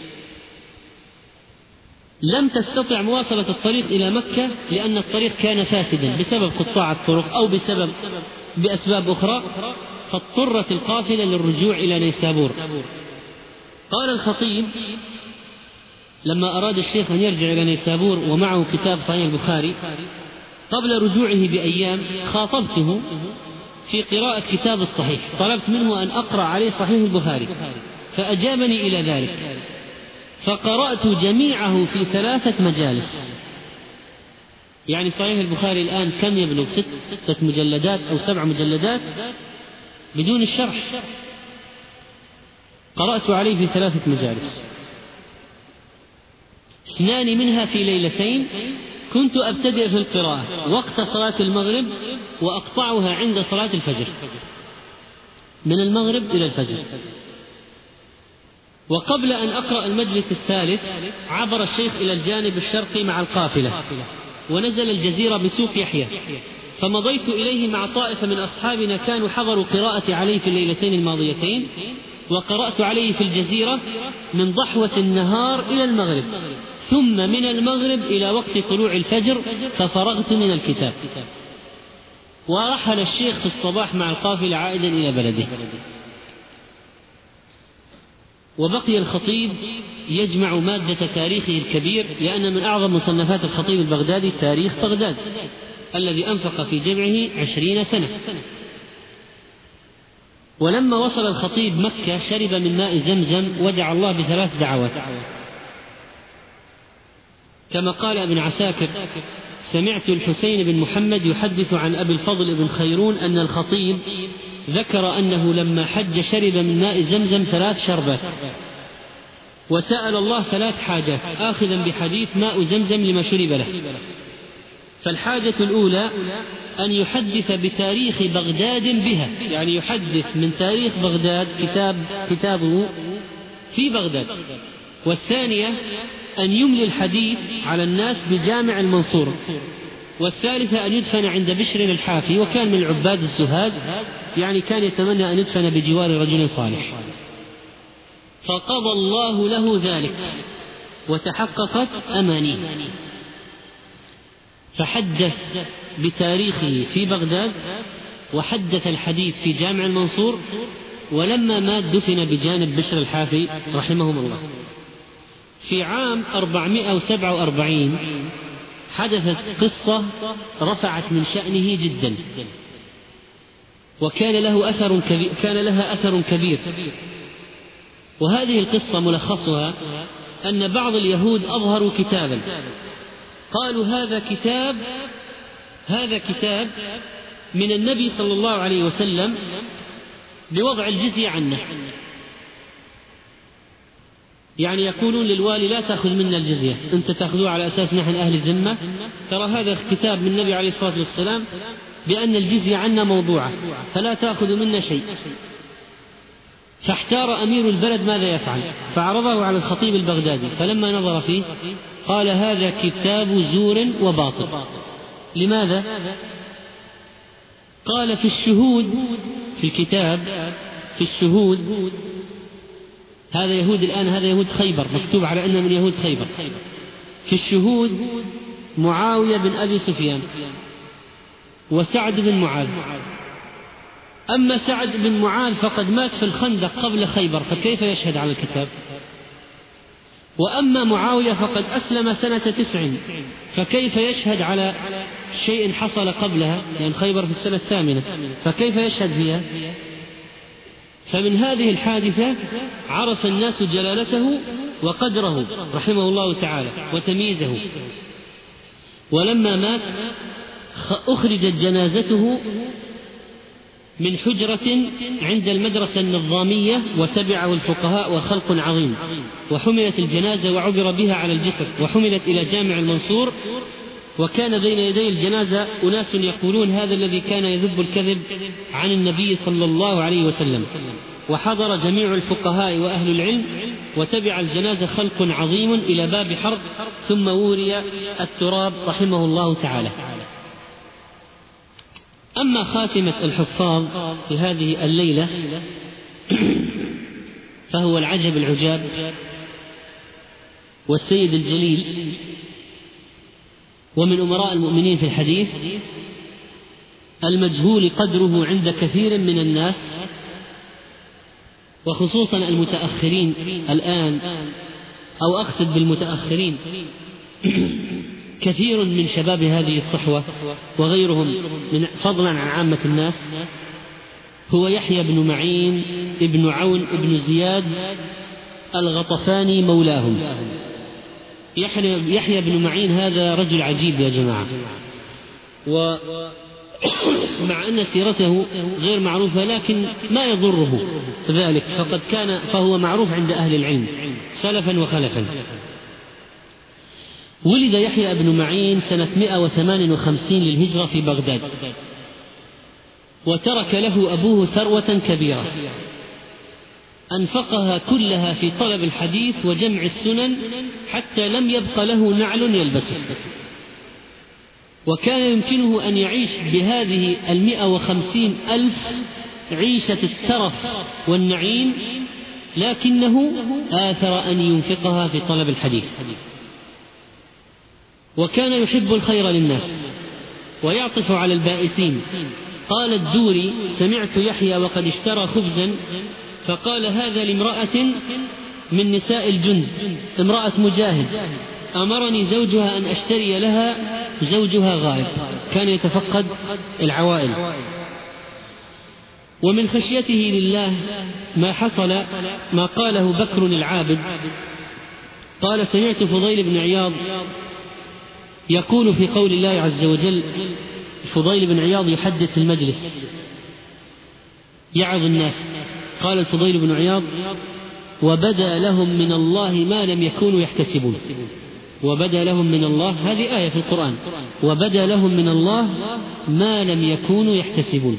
لم تستطع مواصلة الطريق إلى مكة، لأن الطريق كان فاسدا بسبب قطاع الطرق أو بأسباب أخرى، فاضطرت القافلة للرجوع إلى نيسابور. قال الخطيب لما أراد الشيخ أن يرجع إلى نيسابور ومعه كتاب صحيح البخاري، قبل رجوعه بأيام خاطبته في قراءة كتاب الصحيح، طلبت منه أن أقرأ عليه صحيح البخاري، فأجابني إلى ذلك، فقرأت جميعه في 3 مجالس. يعني صحيح البخاري الآن كم يبلغ؟ 6 مجلدات أو 7 مجلدات بدون الشرح، قرأت عليه في 3 مجالس. 2 منها في ليلتين كنت أبتدئ في القراءة وقت صلاة المغرب وأقطعها عند صلاة الفجر، من المغرب إلى الفجر. وقبل أن أقرأ المجلس الثالث عبر الشيخ إلى الجانب الشرقي مع القافلة ونزل الجزيرة بسوق يحيى، فمضيت إليه مع طائفة من أصحابنا كانوا حضروا قراءتي عليه في الليلتين الماضيتين، وقرأت عليه في الجزيرة من ضحوة النهار إلى المغرب، ثم من المغرب إلى وقت طلوع الفجر ففرغت من الكتاب. ورحل الشيخ في الصباح مع القافلة عائدا إلى بلده. وبقي الخطيب يجمع مادة تاريخه الكبير، لأن من أعظم مصنفات الخطيب البغدادي تاريخ بغداد الذي أنفق في جمعه 20 سنة. ولما وصل الخطيب مكة شرب من ماء زمزم ودعا الله ب3 دعوات، كما قال ابن عساكر: سمعت الحسين بن محمد يحدث عن أبي الفضل بن خيرون أن الخطيب ذكر أنه لما حج شرب من ماء زمزم 3 شربات، وسأل الله 3 حاجات آخذا بحديث ماء زمزم لما شرب له. فالحاجة الأولى أن يحدث بتاريخ بغداد بها، يعني يحدث من تاريخ بغداد كتابه في بغداد. والثانية أن يملي الحديث على الناس بجامع المنصور. والثالثة أن يدفن عند بشر الحافي، وكان من العباد الزهاد، يعني كان يتمنى أن يدفن بجوار رجل صالح. فقضى الله له ذلك وتحققت أمانيه، فحدث بتاريخه في بغداد وحدث الحديث في جامع المنصور. ولما مات دفن بجانب بشر الحافي رحمهم الله. في عام 447 حدثت قصة رفعت من شأنه جدا، وكان لها أثر كبير. وهذه القصة ملخصها أن بعض اليهود أظهروا كتابا قالوا هذا كتاب من النبي صلى الله عليه وسلم بوضع الجزية عنه، يعني يقولون للوالي: لا تأخذ منا الجزية، أنت تأخذوه على أساس نحن أهل الذمة، ترى هذا كتاب من النبي عليه الصلاة والسلام بأن الجزية عنا موضوعة، فلا تأخذ منا شيء. فاحتار أمير البلد ماذا يفعل، فعرضه على الخطيب البغدادي، فلما نظر فيه قال: هذا كتاب زور وباطل. لماذا؟ قال: في الشهود، في الكتاب في الشهود، هذا يهود الآن، هذا يهود خيبر، مكتوب على أنه من يهود خيبر. في الشهود معاوية بن أبي سفيان وسعد بن معاذ. أما سعد بن معاذ فقد مات في الخندق قبل خيبر، فكيف يشهد على الكتاب؟ وأما معاوية فقد أسلم سنة 9، فكيف يشهد على شيء حصل قبلها؟ لأن خيبر في السنة 8، فكيف يشهد فيها؟ فمن هذه الحادثة عرف الناس جلالته وقدره رحمه الله تعالى وتمييزه. ولما مات أخرجت جنازته من حجرة عند المدرسة النظامية وتبعه الفقهاء وخلق عظيم، وحملت الجنازة وعبر بها على الجسر وحملت إلى جامع المنصور. وكان بين يدي الجنازة أناس يقولون: هذا الذي كان يذب الكذب عن النبي صلى الله عليه وسلم. وحضر جميع الفقهاء وأهل العلم، وتبع الجنازة خلق عظيم إلى باب حرب، ثم وري التراب رحمه الله تعالى. أما خاتمة الحفاظ في هذه الليلة فهو العجب العجاب والسيد الجليل، ومن أمراء المؤمنين في الحديث، المجهول قدره عند كثير من الناس، وخصوصا المتأخرين الآن، أو أقصد بالمتأخرين كثير من شباب هذه الصحوة وغيرهم فضلا عن عامة الناس، هو يحيى بن معين ابن عون ابن زياد الغطفاني مولاهم. يحيى بن معين هذا رجل عجيب يا جماعة، ومع أن سيرته غير معروفة لكن ما يضره ذلك، فهو معروف عند أهل العلم سلفا وخلفا. ولد يحيى بن معين سنة 158 للهجرة في بغداد، وترك له أبوه ثروة كبيرة أنفقها كلها في طلب الحديث وجمع السنن حتى لم يبق له نعل يلبسه، وكان يمكنه أن يعيش بهذه 150,000 عيشة الترف والنعيم، لكنه آثر أن ينفقها في طلب الحديث. وكان يحب الخير للناس ويعطف على البائسين. قال الدوري: سمعت يحيى وقد اشترى خبزا فقال: هذا لامرأة من نساء الجند، امرأة مجاهد، أمرني زوجها أن أشتري لها، زوجها غائب. كان يتفقد العوائل. ومن خشيته لله ما حصل ما قاله بكر العابد، قال: سمعت فضيل بن عياض يقول في قول الله عز وجل، فضيل بن عياض يحدث المجلس يعظ الناس، قال الفضيل بن عياض: وبدا لهم من الله ما لم يكونوا يحتسبون. وبدا لهم من الله، هذه آية في القرآن، وبدا لهم من الله ما لم يكونوا يحتسبون.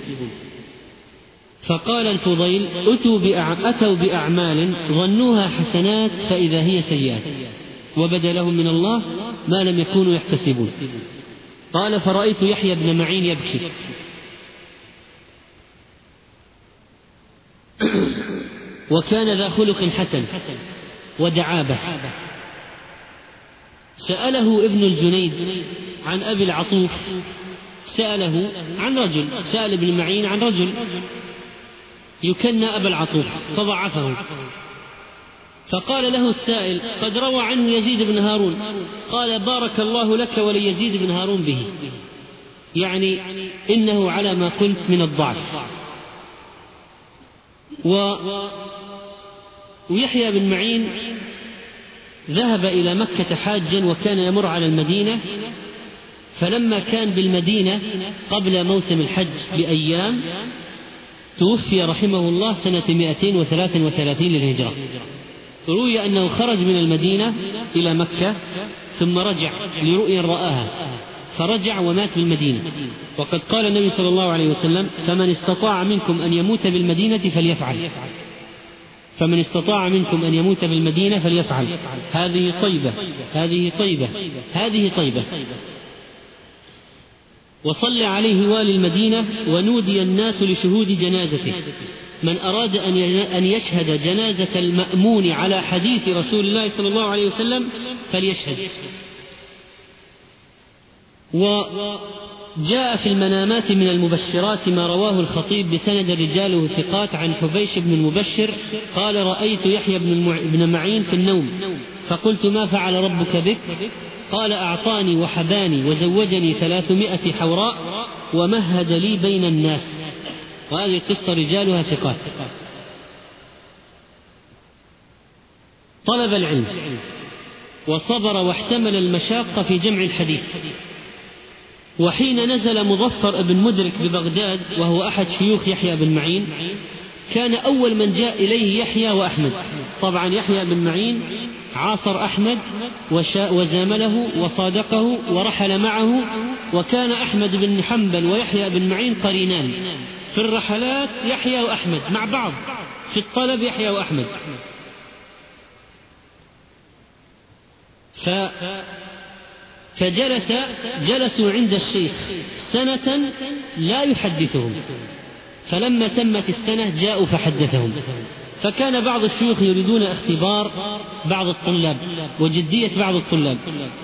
فقال الفضيل: أتوا بأعمال ظنوها حسنات فإذا هي سيئات، وبدا لهم من الله ما لم يكونوا يحتسبون. قال: فرأيت يحيى بن معين يبكي وكان ذا خلق حسن ودعابة. سأله ابن الجنيد عن أبي العطوف، سأله عن رجل، سأل ابن معين عن رجل يكنى أبا العطوف فضعفه، فقال له السائل: قد روى عنه يزيد بن هارون. قال: بارك الله لك وليزيد بن هارون به، يعني إنه على ما قلت من الضعف. ويحيى بن معين ذهب إلى مكة حاجا وكان يمر على المدينة، فلما كان بالمدينة قبل موسم الحج بأيام توفي رحمه الله سنة 233 للهجرة. روي أنه خرج من المدينة إلى مكة ثم رجع لرؤيا رآها، فرجع ومات بالمدينة. وقد قال النبي صلى الله عليه وسلم: فمن استطاع منكم أن يموت بالمدينة فليفعل، فمن استطاع منكم أن يموت بالمدينة فليفعل. هذه طيبة، هذه طيبة، هذه طيبة. وصلى عليه والي المدينة ونودي الناس لشهود جنازته. من أراد أن يشهد جنازة المأمون على حديث رسول الله صلى الله عليه وسلم فليشهد. وجاء في المنامات من المبشرات ما رواه الخطيب بسند رجاله ثقات عن حبيش بن المبشر قال: رأيت يحيى بن معين في النوم فقلت: ما فعل ربك بك؟ قال: أعطاني وحباني وزوجني 300 حوراء ومهد لي بين الناس. وهذه القصة رجالها ثقات. طلب العلم وصبر واحتمل المشاق في جمع الحديث. وحين نزل مظفر بن مدرك ببغداد وهو أحد شيوخ يحيى بن معين، كان أول من جاء إليه يحيى وأحمد. طبعا يحيى بن معين عاصر أحمد وزامله وصادقه ورحل معه، وكان أحمد بن حنبل ويحيى بن معين قرينان في الرحلات، يحيى وأحمد مع بعض في الطلب، يحيى وأحمد. جلسوا عند الشيخ سنة لا يحدثهم، فلما تمت السنة جاءوا فحدثهم. فكان بعض الشيوخ يريدون اختبار بعض الطلاب وجدية بعض الطلاب،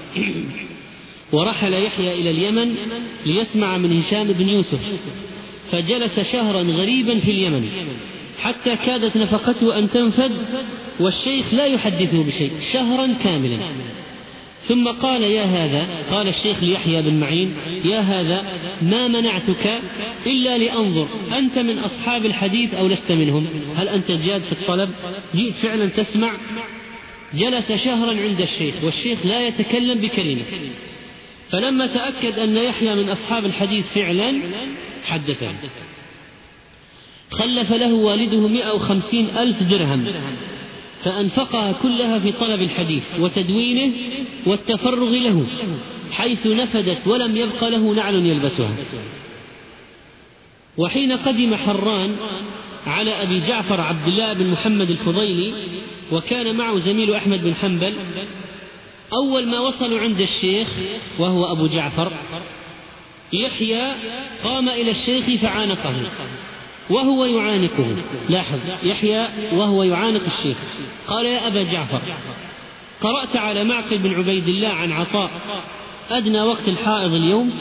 ورحل يحيى إلى اليمن ليسمع من هشام بن يوسف، فجلس شهرا غريبا في اليمن حتى كادت نفقته أن تنفد، والشيخ لا يحدثه بشيء شهرا كاملا. ثم قال: يا هذا، قال الشيخ ليحيى بن معين: يا هذا، ما منعتك إلا لأنظر أنت من أصحاب الحديث أو لست منهم؟ هل أنت جاد في الطلب؟ جئت فعلا تسمع؟ جلس شهرا عند الشيخ والشيخ لا يتكلم بكلمة، فلما تأكد أن يحيى من أصحاب الحديث فعلا حدثه. خلف له والده 150,000 درهم، فأنفقها كلها في طلب الحديث وتدوينه والتفرغ له، حيث نفدت ولم يبق له نعل يلبسها. وحين قدم حران على أبي جعفر عبد الله بن محمد الفضيلي، وكان معه زميل أحمد بن حنبل، أول ما وصلوا عند الشيخ وهو أبو جعفر، يحيى قام إلى الشيخ فعانقه وهو يعانقه. لاحظ، يحيى وهو يعانق الشيخ. قال: يا أبا جعفر، قرأت على معقل بن عبيد الله عن عطاء أدنى وقت الحائض اليوم؟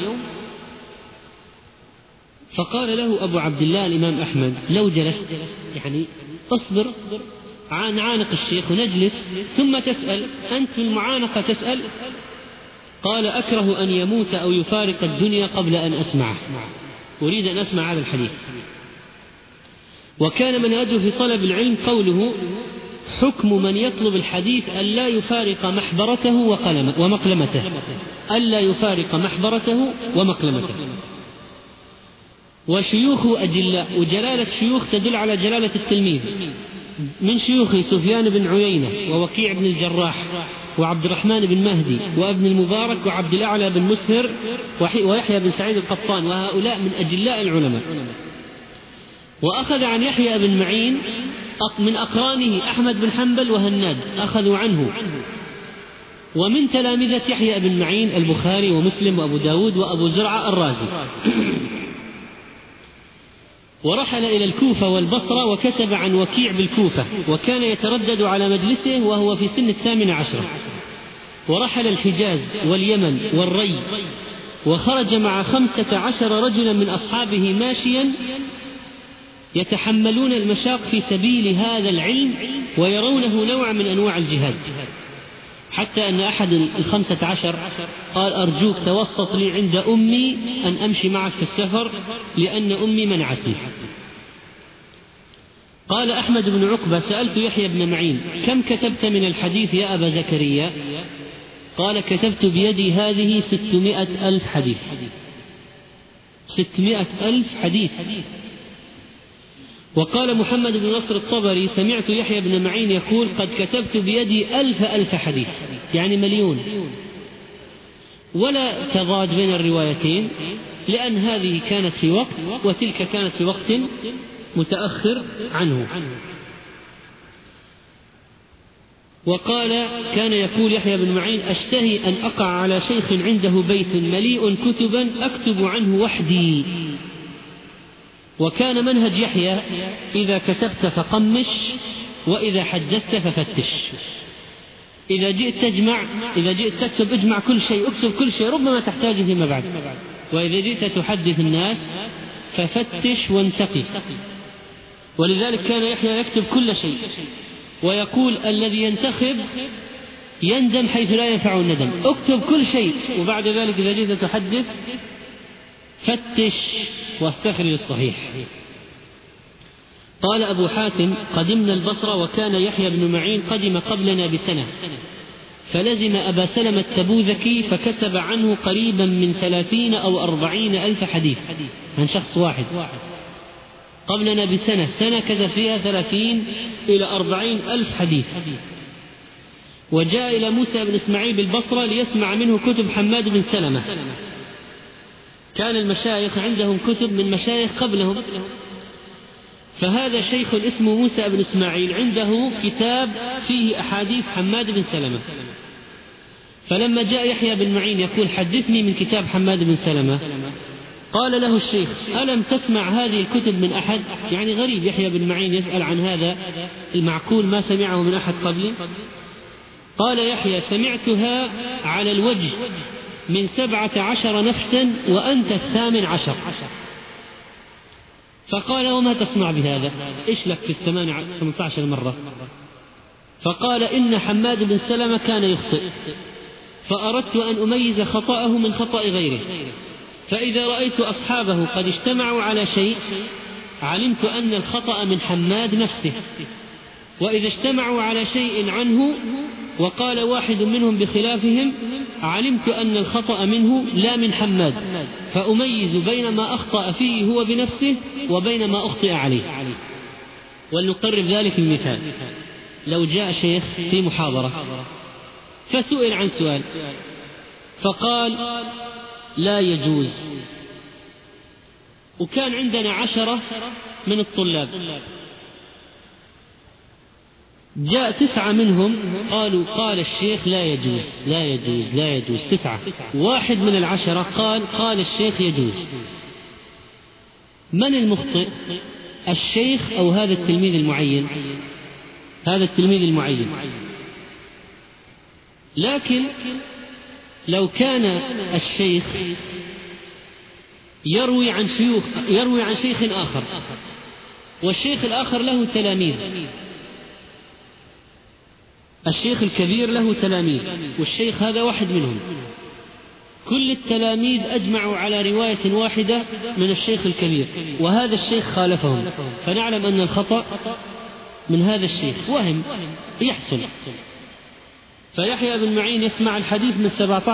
فقال له أبو عبد الله الإمام أحمد: لو جلست، يعني اصبر عن عانق الشيخ ونجلس ثم تسأل، أنت في المعانقة تسأل. قال: أكره أن يموت أو يفارق الدنيا قبل أن أسمعه، أريد أن أسمع هذا الحديث. وكان منهجه في طلب العلم قوله: حكم من يطلب الحديث ألا يفارق محبرته ومقلمته، ألا يفارق محبرته ومقلمته. وشيوخ أجلاء، وجلالة شيوخ تدل على جلالة التلميذ. من شيوخه سفيان بن عيينة ووكيع بن الجراح وعبد الرحمن بن مهدي وابن المبارك وعبد الأعلى بن مسهر ويحيى بن سعيد القطان، وهؤلاء من أجلاء العلماء. وأخذ عن يحيى بن معين من أقرانه أحمد بن حنبل وهناد، أخذوا عنه. ومن تلامذة يحيى بن معين البخاري ومسلم وأبو داود وأبو زرعة الرازي. ورحل إلى الكوفة والبصرة وكتب عن وكيع بالكوفة، وكان يتردد على مجلسه وهو في سن 18. ورحل الحجاز واليمن والري، وخرج مع 15 رجلا من أصحابه ماشيا يتحملون المشاق في سبيل هذا العلم ويرونه نوع من أنواع الجهاد، حتى أن أحد 15 قال: أرجوك توسط لي عند أمي أن أمشي معك في السفر، لأن أمي منعتني. قال أحمد بن عقبة: سألت يحيى بن معين: كم كتبت من الحديث يا أبا زكريا؟ قال: كتبت بيدي هذه 600,000 حديث. 600,000 حديث. وقال محمد بن نصر الطبري: سمعت يحيى بن معين يقول: قد كتبت بيدي 1000 حديث، يعني 1,000,000. ولا تضاد بين الروايتين، لأن هذه كانت في وقت وتلك كانت في وقت متأخر عنه. وقال: كان يقول يحيى بن معين: أشتهي أن أقع على شيخ عنده بيت مليء كتبا أكتب عنه وحدي. وكان منهج يحيى: إذا كتبت فقمش، وإذا حدثت ففتش. إذا جئت تكتب اجمع كل شيء، اكتب كل شيء، ربما تحتاج فيما بعد. وإذا جئت تحدث الناس ففتش وانتقي. ولذلك كان يحيى يكتب كل شيء، ويقول: الذي ينتخب يندم حيث لا ينفع الندم. اكتب كل شيء، وبعد ذلك إذا جئت تحدث فتش واستخرج الصحيح. قال أبو حاتم: قدمنا البصرة وكان يحيى بن معين قدم قبلنا بسنة، فلزم أبا سلمة التبوذكي فكتب عنه قريبا من 30 أو 40 ألف حديث عن شخص واحد. قبلنا بسنة، سنة كتب فيها 30 إلى 40 ألف حديث. وجاء إلى موسى بن إسماعيل بالبصرة ليسمع منه كتب حماد بن سلمة. كان المشايخ عندهم كتب من مشايخ قبلهم، فهذا شيخ اسمه موسى بن إسماعيل عنده كتاب فيه أحاديث حماد بن سلمة. فلما جاء يحيى بن معين يقول: حدثني من كتاب حماد بن سلمة، قال له الشيخ: ألم تسمع هذه الكتب من أحد؟ يعني غريب يحيى بن معين يسأل عن هذا المعقول، ما سمعه من أحد قبلي. قال يحيى: سمعتها على الوجه من 17 نفسا وأنت 18. فقال: وما تصنع بهذا؟ إيش لك في 18 مرة؟ فقال: إن حماد بن سلمة كان يخطئ، فأردت أن أميز خطأه من خطأ غيره، فإذا رأيت أصحابه قد اجتمعوا على شيء علمت أن الخطأ من حماد نفسه، وإذا اجتمعوا على شيء عنه وقال واحد منهم بخلافهم علمت أن الخطأ منه لا من حماد، فأميز بين ما أخطأ فيه هو بنفسه وبين ما أخطئ عليه. ولنقرب ذلك المثال: لو جاء شيخ في محاضرة فسئل عن سؤال فقال لا يجوز، وكان عندنا 10 من الطلاب، جاء 9 منهم قال الشيخ لا يجوز لا يجوز لا يجوز، 9. واحد من 10 قال الشيخ يجوز. من المخطئ؟ الشيخ أو هذا التلميذ المعين؟ هذا التلميذ المعين. لكن لو كان الشيخ يروي عن شيخ آخر، والشيخ الآخر له تلاميذ، الشيخ الكبير له تلاميذ والشيخ هذا واحد منهم، كل التلاميذ أجمعوا على رواية واحدة من الشيخ الكبير وهذا الشيخ خالفهم، فنعلم أن الخطأ من هذا الشيخ، وهم يحصل. فيحيى بن معين يسمع الحديث من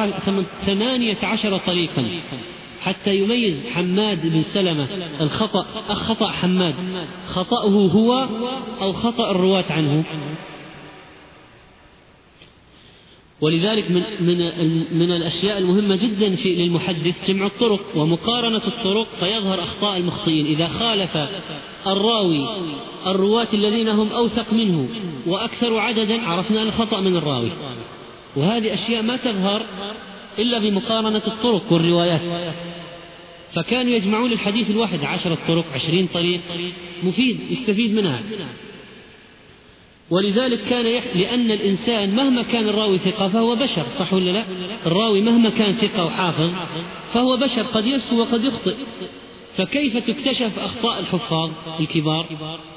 18 طريقا حتى يميز حماد بن سلمة الخطأ حماد خطأه هو أو خطأ الرواة عنه. ولذلك من الأشياء المهمة جدا للمحدث جمع الطرق ومقارنة الطرق، فيظهر أخطاء المخطئين. إذا خالف الراوي الرواة الذين هم أوثق منه وأكثر عددا عرفنا أن الخطأ من الراوي، وهذه أشياء ما تظهر إلا بمقارنة الطرق والروايات. فكانوا يجمعون الحديث الواحد 10 طرق 20 طريق، مفيد يستفيد منها. ولذلك لأن الإنسان مهما كان الراوي ثقة فهو بشر، صح ولا لا؟ الراوي مهما كان ثقة وحافظ فهو بشر، قد يسهو وقد يخطئ. فكيف تكتشف أخطاء الحفاظ الكبار؟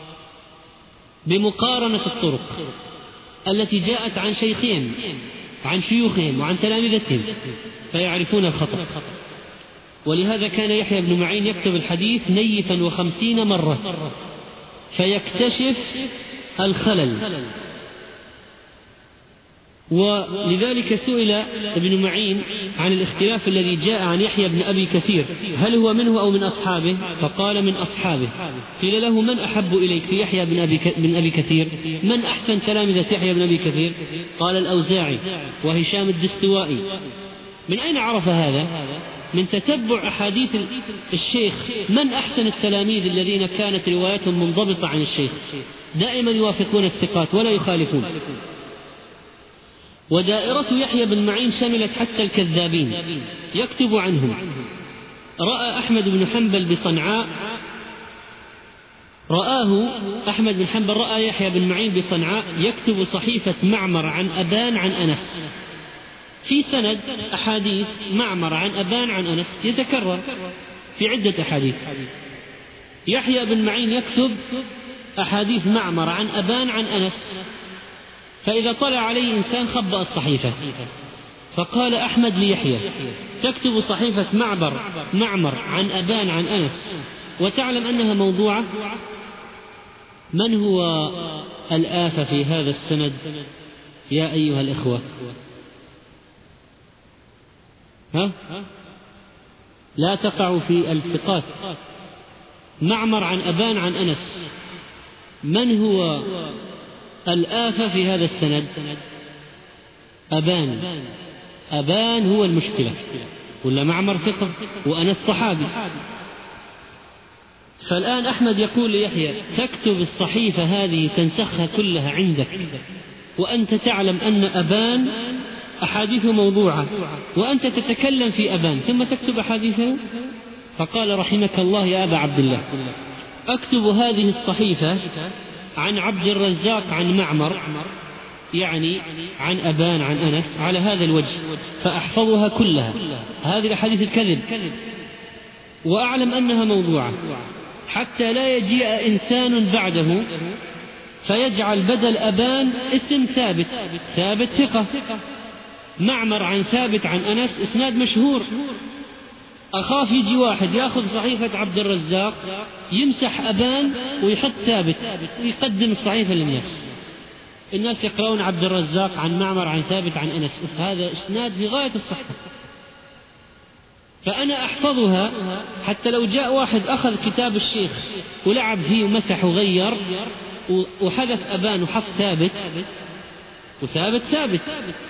بمقارنة الطرق التي جاءت عن شيخهم عن شيوخهم وعن تلامذتهم فيعرفون الخطأ. ولهذا كان يحيى بن معين يكتب الحديث نيفا 50 مرة فيكتشف الخلل. ولذلك سئل ابن معين عن الاختلاف الذي جاء عن يحيى بن أبي كثير، هل هو منه أو من أصحابه؟ فقال من أصحابه. قيل له من أحب إليك في يحيى بن أبي كثير؟ من أحسن تلامذة يحيى بن أبي كثير؟ قال الأوزاعي وهشام الدستوائي. من أين عرف هذا؟ من تتبع أحاديث الشيخ. من أحسن التلاميذ الذين كانت رواياتهم منضبطة عن الشيخ، دائما يوافقون الثقات ولا يخالفون. ودائرة يحيى بن معين شملت حتى الكذابين يكتب عنهم. رأى أحمد بن حنبل بصنعاء، أحمد بن حنبل رأى يحيى بن معين بصنعاء يكتب صحيفة معمر عن أبان عن أنس، في سند أحاديث معمر عن أبان عن أنس يتكرر في عدة أحاديث. يحيى بن معين يكتب أحاديث معمر عن أبان عن أنس، فإذا طلع عليه إنسان خبأ الصحيفة. فقال أحمد ليحيى تكتب صحيفة معمر عن أبان عن أنس وتعلم أنها موضوعة؟ من هو الآفة في هذا السند يا أيها الإخوة؟ لا تقع في الثقات. معمر عن أبان عن أنس، من هو الآفة في هذا السند؟ أبان هو المشكلة، ولا معمر ثقة وأنس صحابي. فالآن أحمد يقول ليحيى تكتب الصحيفة هذه تنسخها كلها عندك وأنت تعلم أن أبان أحاديثه موضوعة وأنت تتكلم في أبان ثم تكتب أحاديثه؟ فقال رحمك الله يا أبا عبد الله أكتب هذه الصحيفة عن عبد الرزاق عن معمر، يعني عن أبان عن أنس على هذا الوجه، فأحفظها كلها هذه الأحاديث الكذب وأعلم أنها موضوعة، حتى لا يجيء إنسان بعده فيجعل بدل أبان اسم ثابت ثقة. معمر عن ثابت عن أنس إسناد مشهور، أخاف يجي واحد يأخذ صحيفة عبد الرزاق يمسح أبان ويحط ثابت ويقدم الصحيفة للناس. الناس يقرؤون عبد الرزاق عن معمر عن ثابت عن أنس، هذا إسناد في غاية الصحة. فأنا أحفظها حتى لو جاء واحد أخذ كتاب الشيخ ولعب فيه ومسح وغير وحذف أبان وحط ثابت، وثابت ثابت،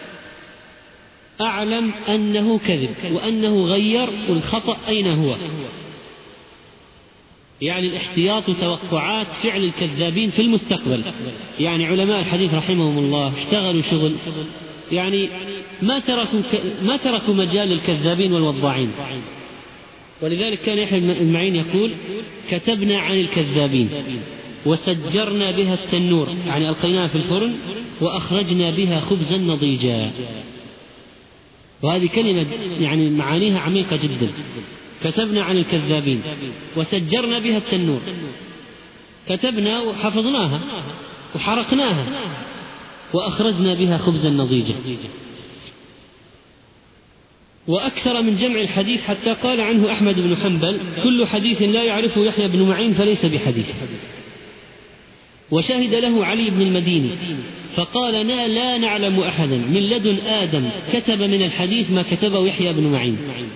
أعلم أنه كذب وأنه غير، والخطأ أين هو؟ يعني الاحتياط وتوقعات فعل الكذابين في المستقبل. يعني علماء الحديث رحمهم الله اشتغلوا شغل، يعني ما تركوا مجال للكذابين والوضاعين. ولذلك كان يحيى بن معين يقول: كتبنا عن الكذابين وسجرنا بها التنور، يعني ألقيناها في الفرن وأخرجنا بها خبزا نضيجا. وهذه كلمة يعني معانيها عميقة جدا. كتبنا عن الكذابين وسجرنا بها التنور، كتبنا وحفظناها وحرقناها وأخرجنا بها خبزا نضيجا. وأكثر من جمع الحديث حتى قال عنه أحمد بن حنبل: كل حديث لا يعرفه يحيى بن معين فليس بحديث. وشهد له علي بن المديني فقال: لا نعلم أحدا من لدن آدم كتب من الحديث ما كتبه يحيى بن معين.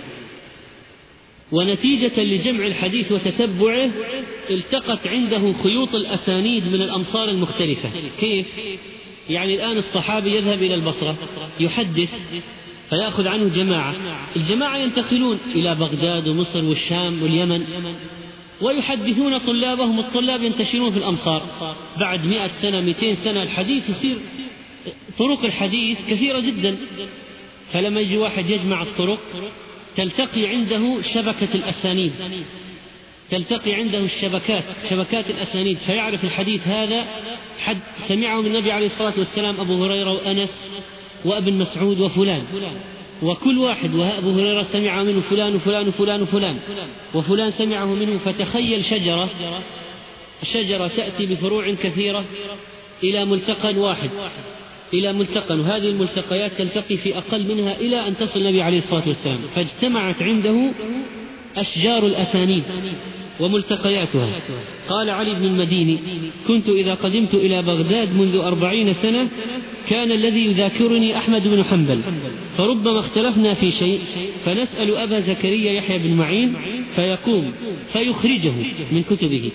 ونتيجة لجمع الحديث وتتبعه التقت عنده خيوط الأسانيد من الأمصار المختلفة. كيف؟ يعني الآن الصحابي يذهب إلى البصرة يحدث فيأخذ عنه جماعة، الجماعة ينتقلون إلى بغداد ومصر والشام واليمن ويحدثون طلابهم، الطلاب ينتشرون في الأمصار. بعد 100 سنة 200 سنة الحديث يصير طرق الحديث كثيرة جدا، فلما يجي واحد يجمع الطرق تلتقي عنده شبكة الأسانيد، تلتقي عنده شبكات الأسانيد، فيعرف الحديث هذا حد سمعه من النبي عليه الصلاة والسلام أبو هريرة وأنس وابن مسعود وفلان، وكل واحد وأبو هريرة سمعه منه فلان وفلان وفلان وفلان وفلان سمعه منه. فتخيل شجرة تأتي بفروع كثيرة إلى ملتقى واحد، إلى ملتقى، وهذه الملتقيات تلتقي في أقل منها إلى أن تصل النبي عليه الصلاة والسلام. فاجتمعت عنده أشجار الأسانيد وملتقياتها. قال علي بن المديني: كنت إذا قدمت إلى بغداد منذ 40 سنة كان الذي يذاكرني أحمد بن حنبل، فربما اختلفنا في شيء فنسأل أبا زكريا يحيى بن معين فيقوم فيخرجه من كتبه.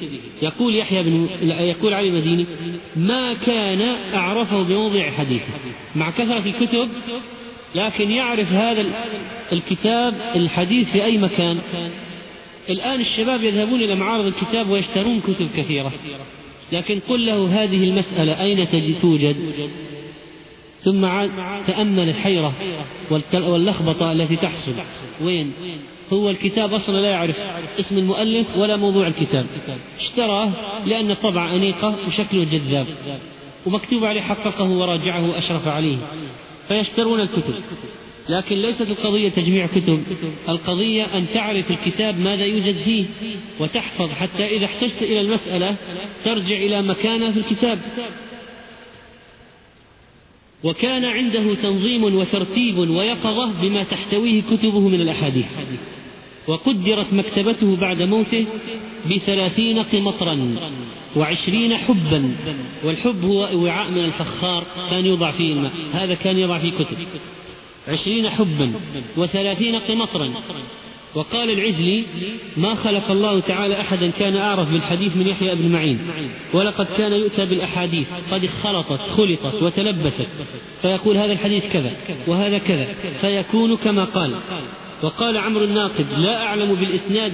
يقول علي المديني: ما كان أعرفه بموضع حديثه مع كثرة الكتب، لكن يعرف هذا الكتاب الحديث في أي مكان. الآن الشباب يذهبون إلى معارض الكتاب ويشترون كتب كثيرة، لكن قل له هذه المسألة أين توجد، ثم تأمل الحيرة واللخبطة التي تحصل. وين هو الكتاب أصلا لا يعرف اسم المؤلف ولا موضوع الكتاب، اشتراه لأن الطبع أنيقة وشكله جذاب ومكتوب عليه حققه وراجعه وأشرف عليه فيشترون الكتب. لكن ليست القضية تجميع كتب، القضية أن تعرف الكتاب ماذا يوجد فيه وتحفظ، حتى إذا احتجت إلى المسألة ترجع إلى مكانها في الكتاب. وكان عنده تنظيم وترتيب ويقظة بما تحتويه كتبه من الأحاديث. وقدرت مكتبته بعد موته ب30 قمطرا و20 حبا، والحب هو وعاء من الفخار كان يوضع فيه الماء، هذا كان يضع فيه كتب. 20 حبا و30 قمطرا. وقال العجلي: ما خلق الله تعالى أحدا كان أعرف بالحديث من يحيى بن معين، ولقد كان يؤتى بالأحاديث قد خلطت وتلبست، فيقول هذا الحديث كذا وهذا كذا فيكون كما قال. وقال عمرو الناقد: لا أعلم بالإسناد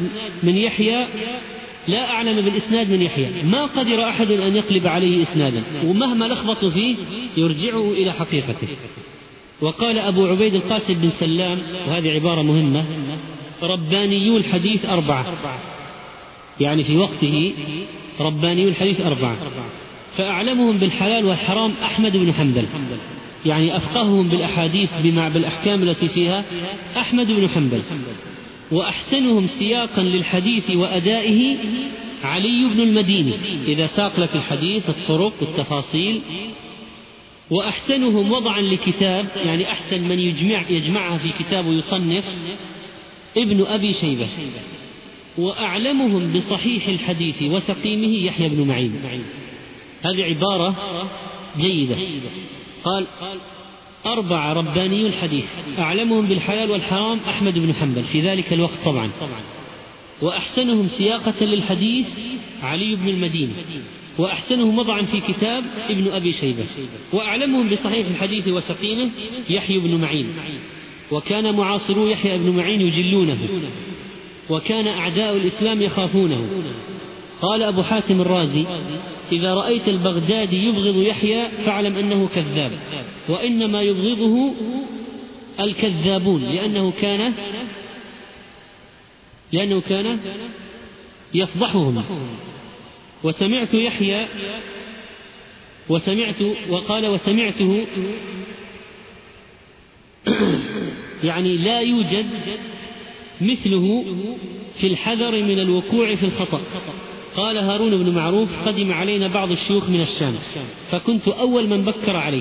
من يحيى ما قدر أحد أن يقلب عليه إسنادا، ومهما لخبطوا فيه يرجعه إلى حقيقته. وقال أبو عبيد القاسم بن سلام، وهذه عبارة مهمة: ربانيو الحديث 4، يعني في وقته ربانيو الحديث 4، فأعلمهم بالحلال والحرام أحمد بن حنبل، يعني أفقههم بالأحاديث بالأحكام التي فيها أحمد بن حنبل. وأحسنهم سياقا للحديث وأدائه علي بن المديني، إذا ساق لك الحديث الطرق والتفاصيل. وأحسنهم وضعا لكتاب، يعني أحسن من يجمعها في كتاب ويصنف، ابن أبي شيبة. وأعلمهم بصحيح الحديث وسقيمه يحيى بن معين. هذه عبارة جيدة. قال: 4 رباني الحديث، أعلمهم بالحلال والحرام أحمد بن حنبل في ذلك الوقت طبعا. وأحسنهم سياقة للحديث علي بن المديني. وأحسنهم وضعا في كتاب ابن أبي شيبة، وأعلمهم بصحيح الحديث وسقيمه يحيى بن معين، وكان معاصرو يحيى بن معين يجلونه، وكان أعداء الإسلام يخافونه. قال أبو حاتم الرازي: إذا رأيت البغدادي يبغض يحيى فاعلم أنه كذاب، وإنما يبغضه الكذابون، لأنه كان يفضحهم. وسمعته يعني لا يوجد مثله في الحذر من الوقوع في الخطأ. قال هارون بن معروف: قدم علينا بعض الشيوخ من الشام فكنت أول من بكر عليه.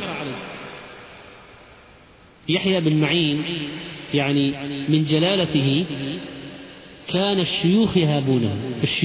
يحيى بن معين يعني من جلالته كان الشيوخ يهابونه،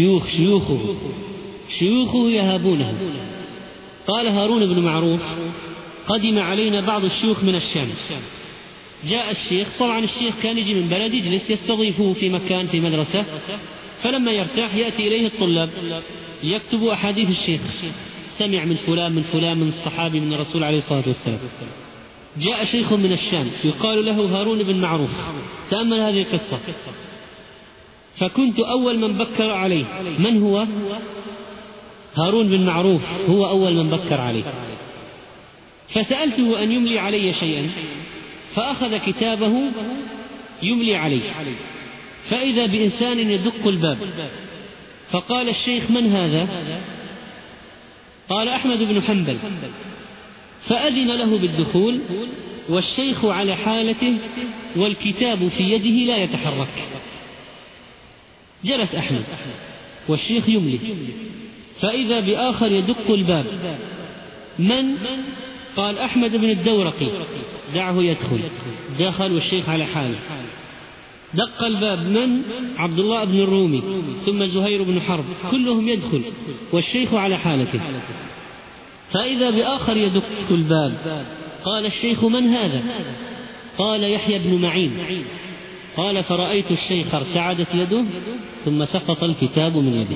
شيوخه يهابونه. قال هارون بن معروف: قدم علينا بعض الشيوخ من الشام. جاء الشيخ، طبعا الشيخ كان يجي من بلد يجلس يستضيفه في مكان في مدرسة، فلما يرتاح يأتي إليه الطلاب يكتبوا أحاديث الشيخ، سمع من فلان من الصحابي من الرسول عليه الصلاة والسلام. جاء شيخ من الشام يقال له هارون بن معروف. تأمل هذه القصة. فكنت أول من بكر عليه. من هو؟ هارون بن معروف هو أول من بكر عليه. فسألته أن يملي علي شيئا، فأخذ كتابه يملي عليه، فإذا بإنسان يدق الباب، فقال الشيخ: من هذا؟ قال: أحمد بن حنبل. فأذن له بالدخول، والشيخ على حالته والكتاب في يده لا يتحرك. جلس أحمد والشيخ يملي، فإذا بآخر يدق الباب. من؟ قال: أحمد بن الدورقي. دعه يدخل. دخل والشيخ على حاله. دق الباب. من؟ عبد الله بن الرومي، ثم زهير بن حرب، كلهم يدخل والشيخ على حالته. فإذا بآخر يدق الباب. قال الشيخ: من هذا؟ قال: يحيى بن معين. قال: فرأيت الشيخ ارتعدت يده ثم سقط الكتاب من يده.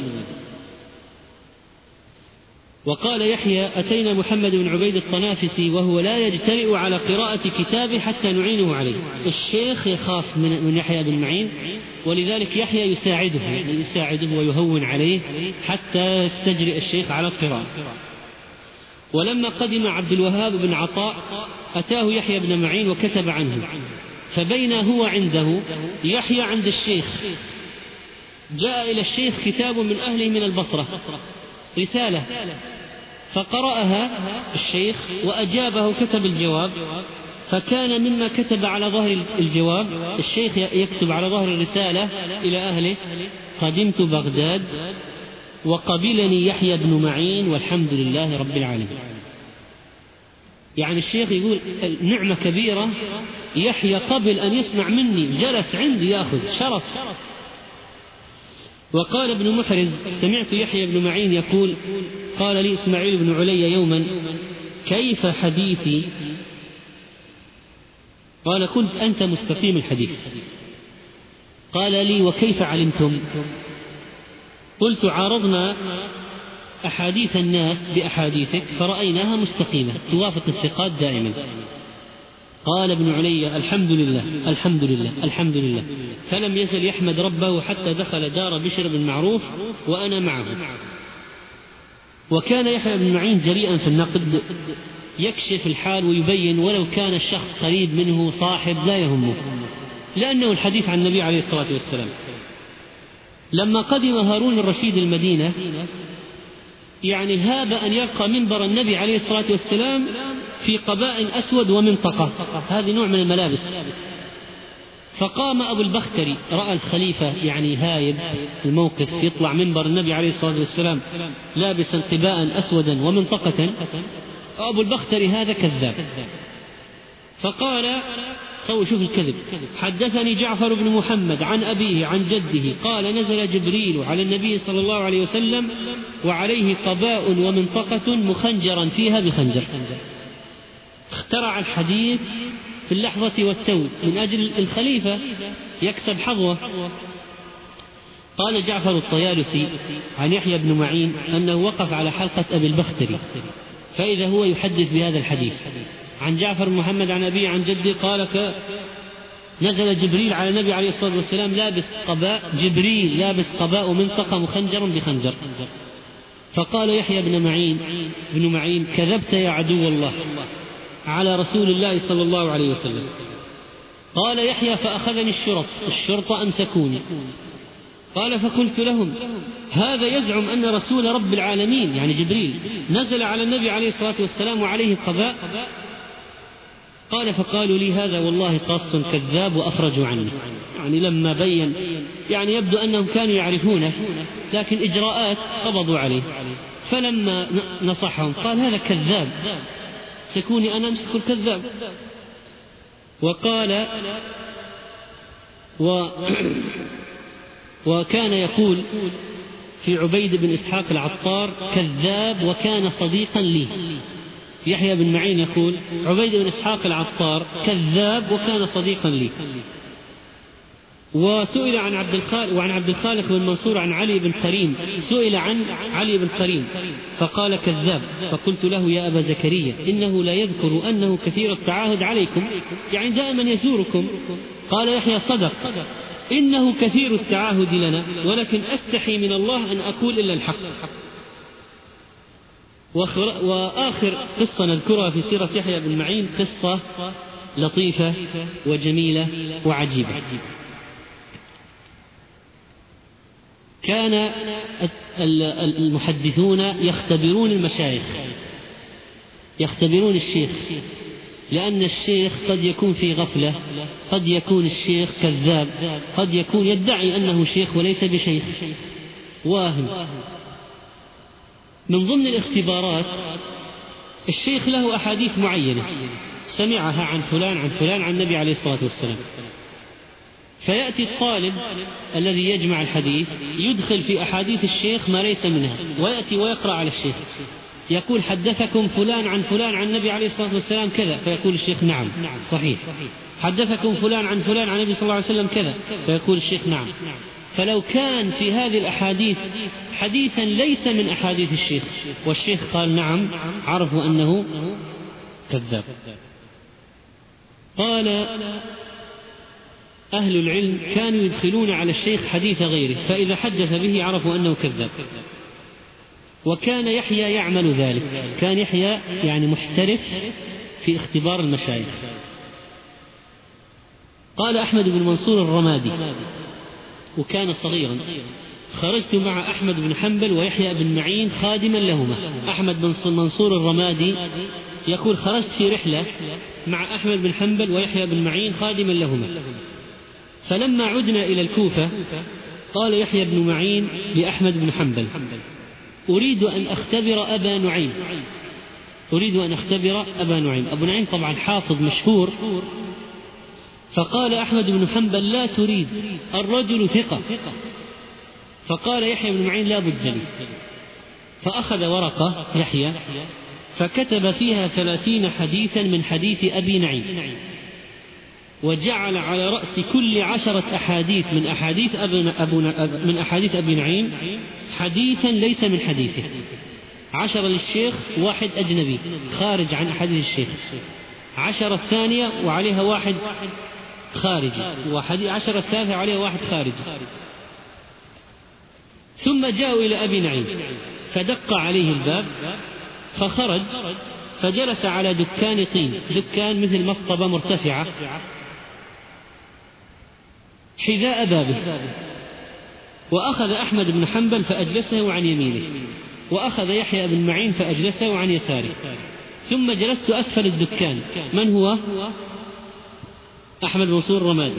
وقال يحيى: أتينا محمد بن عبيد الطنافسي وهو لا يجترئ على قراءة كتابه حتى نعينه عليه. الشيخ يخاف من يحيى بن معين، ولذلك يحيى يساعده ويهون عليه حتى يستجرئ الشيخ على القراءة. ولما قدم عبد الوهاب بن عطاء أتاه يحيى بن معين وكتب عنه، فبين هو عنده يحيى عند الشيخ، جاء إلى الشيخ كتاب من أهله من البصرة، رسالة، فقرأها الشيخ وأجابه، كتب الجواب. فكان مما كتب على ظهر الجواب، الشيخ يكتب على ظهر الرسالة إلى أهله: قدمت بغداد وقبلني يحيى بن معين والحمد لله رب العالمين. يعني الشيخ يقول نعمة كبيرة، يحيى قبل أن يسمع مني جلس عندي يأخذ شرف. وقال ابن محرز: سمعت يحيى بن معين يقول: قال لي إسماعيل بن علي يوما: كيف حديثي؟ قال: كنت أنت مستقيم الحديث. قال لي: وكيف علمتم؟ قلت: عارضنا أحاديث الناس بأحاديثك فرأيناها مستقيمة توافق الثقات دائما. قال ابن علي: الحمد لله الحمد لله الحمد لله. فلم يزل يحمد ربه حتى دخل دار بشر بن معروف وأنا معه. وكان يحيى بن معين جريئا في النقد، يكشف الحال ويبين ولو كان الشخص قريب منه صاحب لا يهمه، لأنه الحديث عن النبي عليه الصلاة والسلام. لما قدم هارون الرشيد المدينة يعني هاب أن يلقى منبر النبي عليه الصلاة والسلام في قباء أسود ومنطقة، هذه نوع من الملابس. فقام أبو البختري، رأى الخليفة يعني هايب الموقف، يطلع منبر النبي عليه الصلاة والسلام لابسا قباء أسودا ومنطقة. أبو البختري هذا كذاب، فقال: شوف الكذب، حدثني جعفر بن محمد عن أبيه عن جده قال: نزل جبريل على النبي صلى الله عليه وسلم وعليه قباء ومنطقة مخنجرا فيها بخنجر. اخترع الحديث في اللحظة والتو من أجل الخليفة يكسب حظوة. قال جعفر الطيالسي عن يحيى بن معين أنه وقف على حلقة أبي البختري فإذا هو يحدث بهذا الحديث عن جعفر بن محمد عن أبيه عن جده قال نزل جبريل على النبي عليه الصلاة والسلام لابس قباء، جبريل لابس قباء ومنطقة مخنجر بخنجر، فقال يحيى بن معين كذبت يا عدو الله على رسول الله صلى الله عليه وسلم. قال يحيى فأخذني الشرطة أمسكوني. قال فقلت لهم هذا يزعم أن رسول رب العالمين يعني جبريل نزل على النبي عليه الصلاة والسلام وعليه قباء. قال فقالوا لي هذا والله قاص كذاب وأخرجوا عنه. يعني لما بين يعني يبدو أنهم كانوا يعرفونه لكن إجراءات قبضوا عليه، فلما نصحهم قال هذا كذاب سكوني أنا أمسك الكذاب. وقال وكان يقول في عبيد بن إسحاق العطار كذاب وكان صديقا لي. يحيى بن معين يقول عبيد بن إسحاق العطار كذاب وكان صديقا لي. وسئل عن عبد الخالق بن منصور عن علي بن قرين، سئل عن علي بن قرين فقال كذاب. فقلت له يا أبا زكريا إنه لا يذكر أنه كثير التعاهد عليكم يعني دائما يزوركم. قال يحيى صدق إنه كثير التعاهد لنا ولكن أستحي من الله أن أقول إلا الحق. وآخر قصة نذكرها في سيرة يحيى بن معين قصة لطيفة وجميلة وعجيبة. كان المحدثون يختبرون المشايخ، يختبرون الشيخ، لأن الشيخ قد يكون في غفلة، قد يكون الشيخ كذاب، قد يكون يدعي أنه شيخ وليس بشيخ، واهم. من ضمن الاختبارات الشيخ له أحاديث معينة سمعها عن فلان عن النبي عليه الصلاة والسلام، فيأتي الطالب الذي يجمع الحديث يدخل في أحاديث الشيخ ما ليس منها، ويأتي ويقرأ على الشيخ يقول حدثكم فلان عن النبي عليه الصلاة والسلام كذا، فيقول الشيخ نعم صحيح. حدثكم فلان عن النبي صلى الله عليه وسلم كذا، فيقول الشيخ نعم. فلو كان في هذه الأحاديث حديثا ليس من أحاديث الشيخ والشيخ قال نعم عرفوا أنه كذاب. قال أهل العلم كانوا يدخلون على الشيخ حديث غيره فإذا حدث به عرفوا أنه كذاب. وكان يحيى يعمل ذلك، كان يحيى يعني محترف في اختبار المشايخ. قال أحمد بن منصور الرمادي وكان صغيرا خرجت مع أحمد بن حنبل ويحيى بن معين خادما لهما. أحمد بن منصور الرمادي يقول خرجت في رحلة مع أحمد بن حنبل ويحيى بن معين خادما لهما، فلما عدنا إلى الكوفة قال يحيى بن معين لأحمد بن حنبل أريد أن أختبر أبا نعيم. أبو نعيم طبعا حافظ مشهور. فقال أحمد بن حنبل لا تريد، الرجل ثقة. فقال يحيى بن معين لا بد لي. فأخذ ورقة يحيى فكتب فيها 30 حديثا من حديث أبي نعيم، وجعل على رأس كل 10 أحاديث من أحاديث أبي نعيم حديثا ليس من حديثه. 10 للشيخ، 1 أجنبي خارج عن أحاديث الشيخ، 10 الثانية وعليها 1 خارجي، 10 الثالثة وعليها 1 خارجي. ثم جاءوا إلى أبي نعيم فدق عليه الباب فخرج فجلس على دكان طين، دكان مثل مصطبة مرتفعة حذاء بابه، وأخذ أحمد بن حنبل فأجلسه عن يمينه، وأخذ يحيى بن معين فأجلسه عن يساره، ثم جلست أسفل الدكان. من هو؟ أحمد بن منصور الرمادي.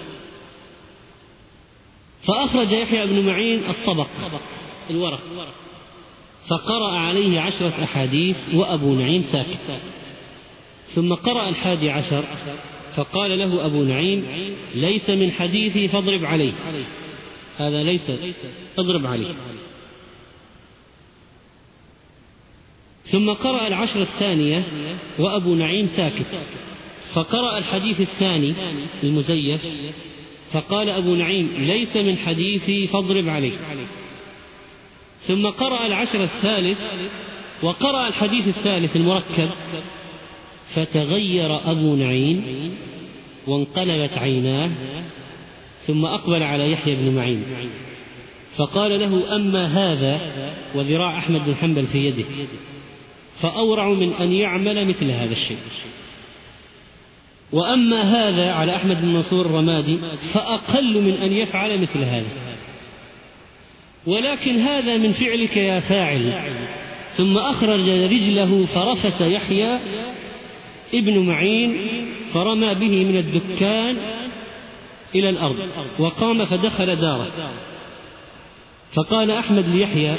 فأخرج يحيى بن معين الطبق الورق فقرأ عليه 10 أحاديث وأبو نعيم ساكت، ثم قرأ 11 فقال له أبو نعيم ليس من حديثي فاضرب عليه، هذا ليس اضرب عليه. ثم قرأ 10 الثانية وأبو نعيم ساكت، فقرأ الحديث الثاني المزيف فقال أبو نعيم: ليس من حديثي فاضرب عليه. ثم قرأ العشر الثالث وقرأ الحديث الثالث المركب، فتغير أبو نعيم وانقلبت عيناه، ثم أقبل على يحيى بن معين فقال له: أما هذا، وذراع أحمد بن حنبل في يده، فأورع من أن يعمل مثل هذا الشيء، وأما هذا على أحمد بن منصور الرمادي فأقل من أن يفعل مثل هذا، ولكن هذا من فعلك يا فاعل. ثم أخرج رجله فرفس يحيى ابن معين فرمى به من الدكان إلى الأرض، وقام فدخل داره. فقال أحمد ليحيى: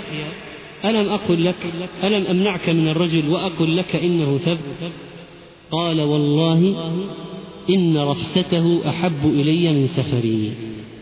ألم أمنعك من الرجل وأقل لك إنه ثب؟ قال: والله إن رفسته أحب إلي من سفري.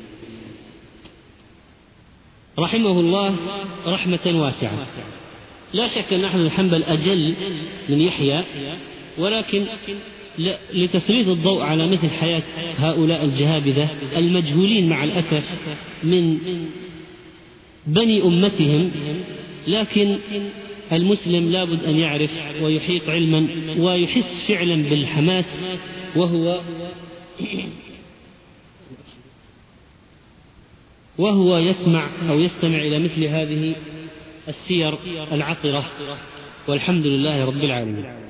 رحمه الله رحمة واسعة. لا شك أن أحمد بن حنبل أجل من يحيى، ولكن لتسليط الضوء على مثل حياة هؤلاء الجهابذة المجهولين مع الأسف من بني أمتهم، لكن المسلم لابد أن يعرف ويحيط علما ويحس فعلا بالحماس وهو يسمع أو يستمع إلى مثل هذه السير العطرة، والحمد لله رب العالمين.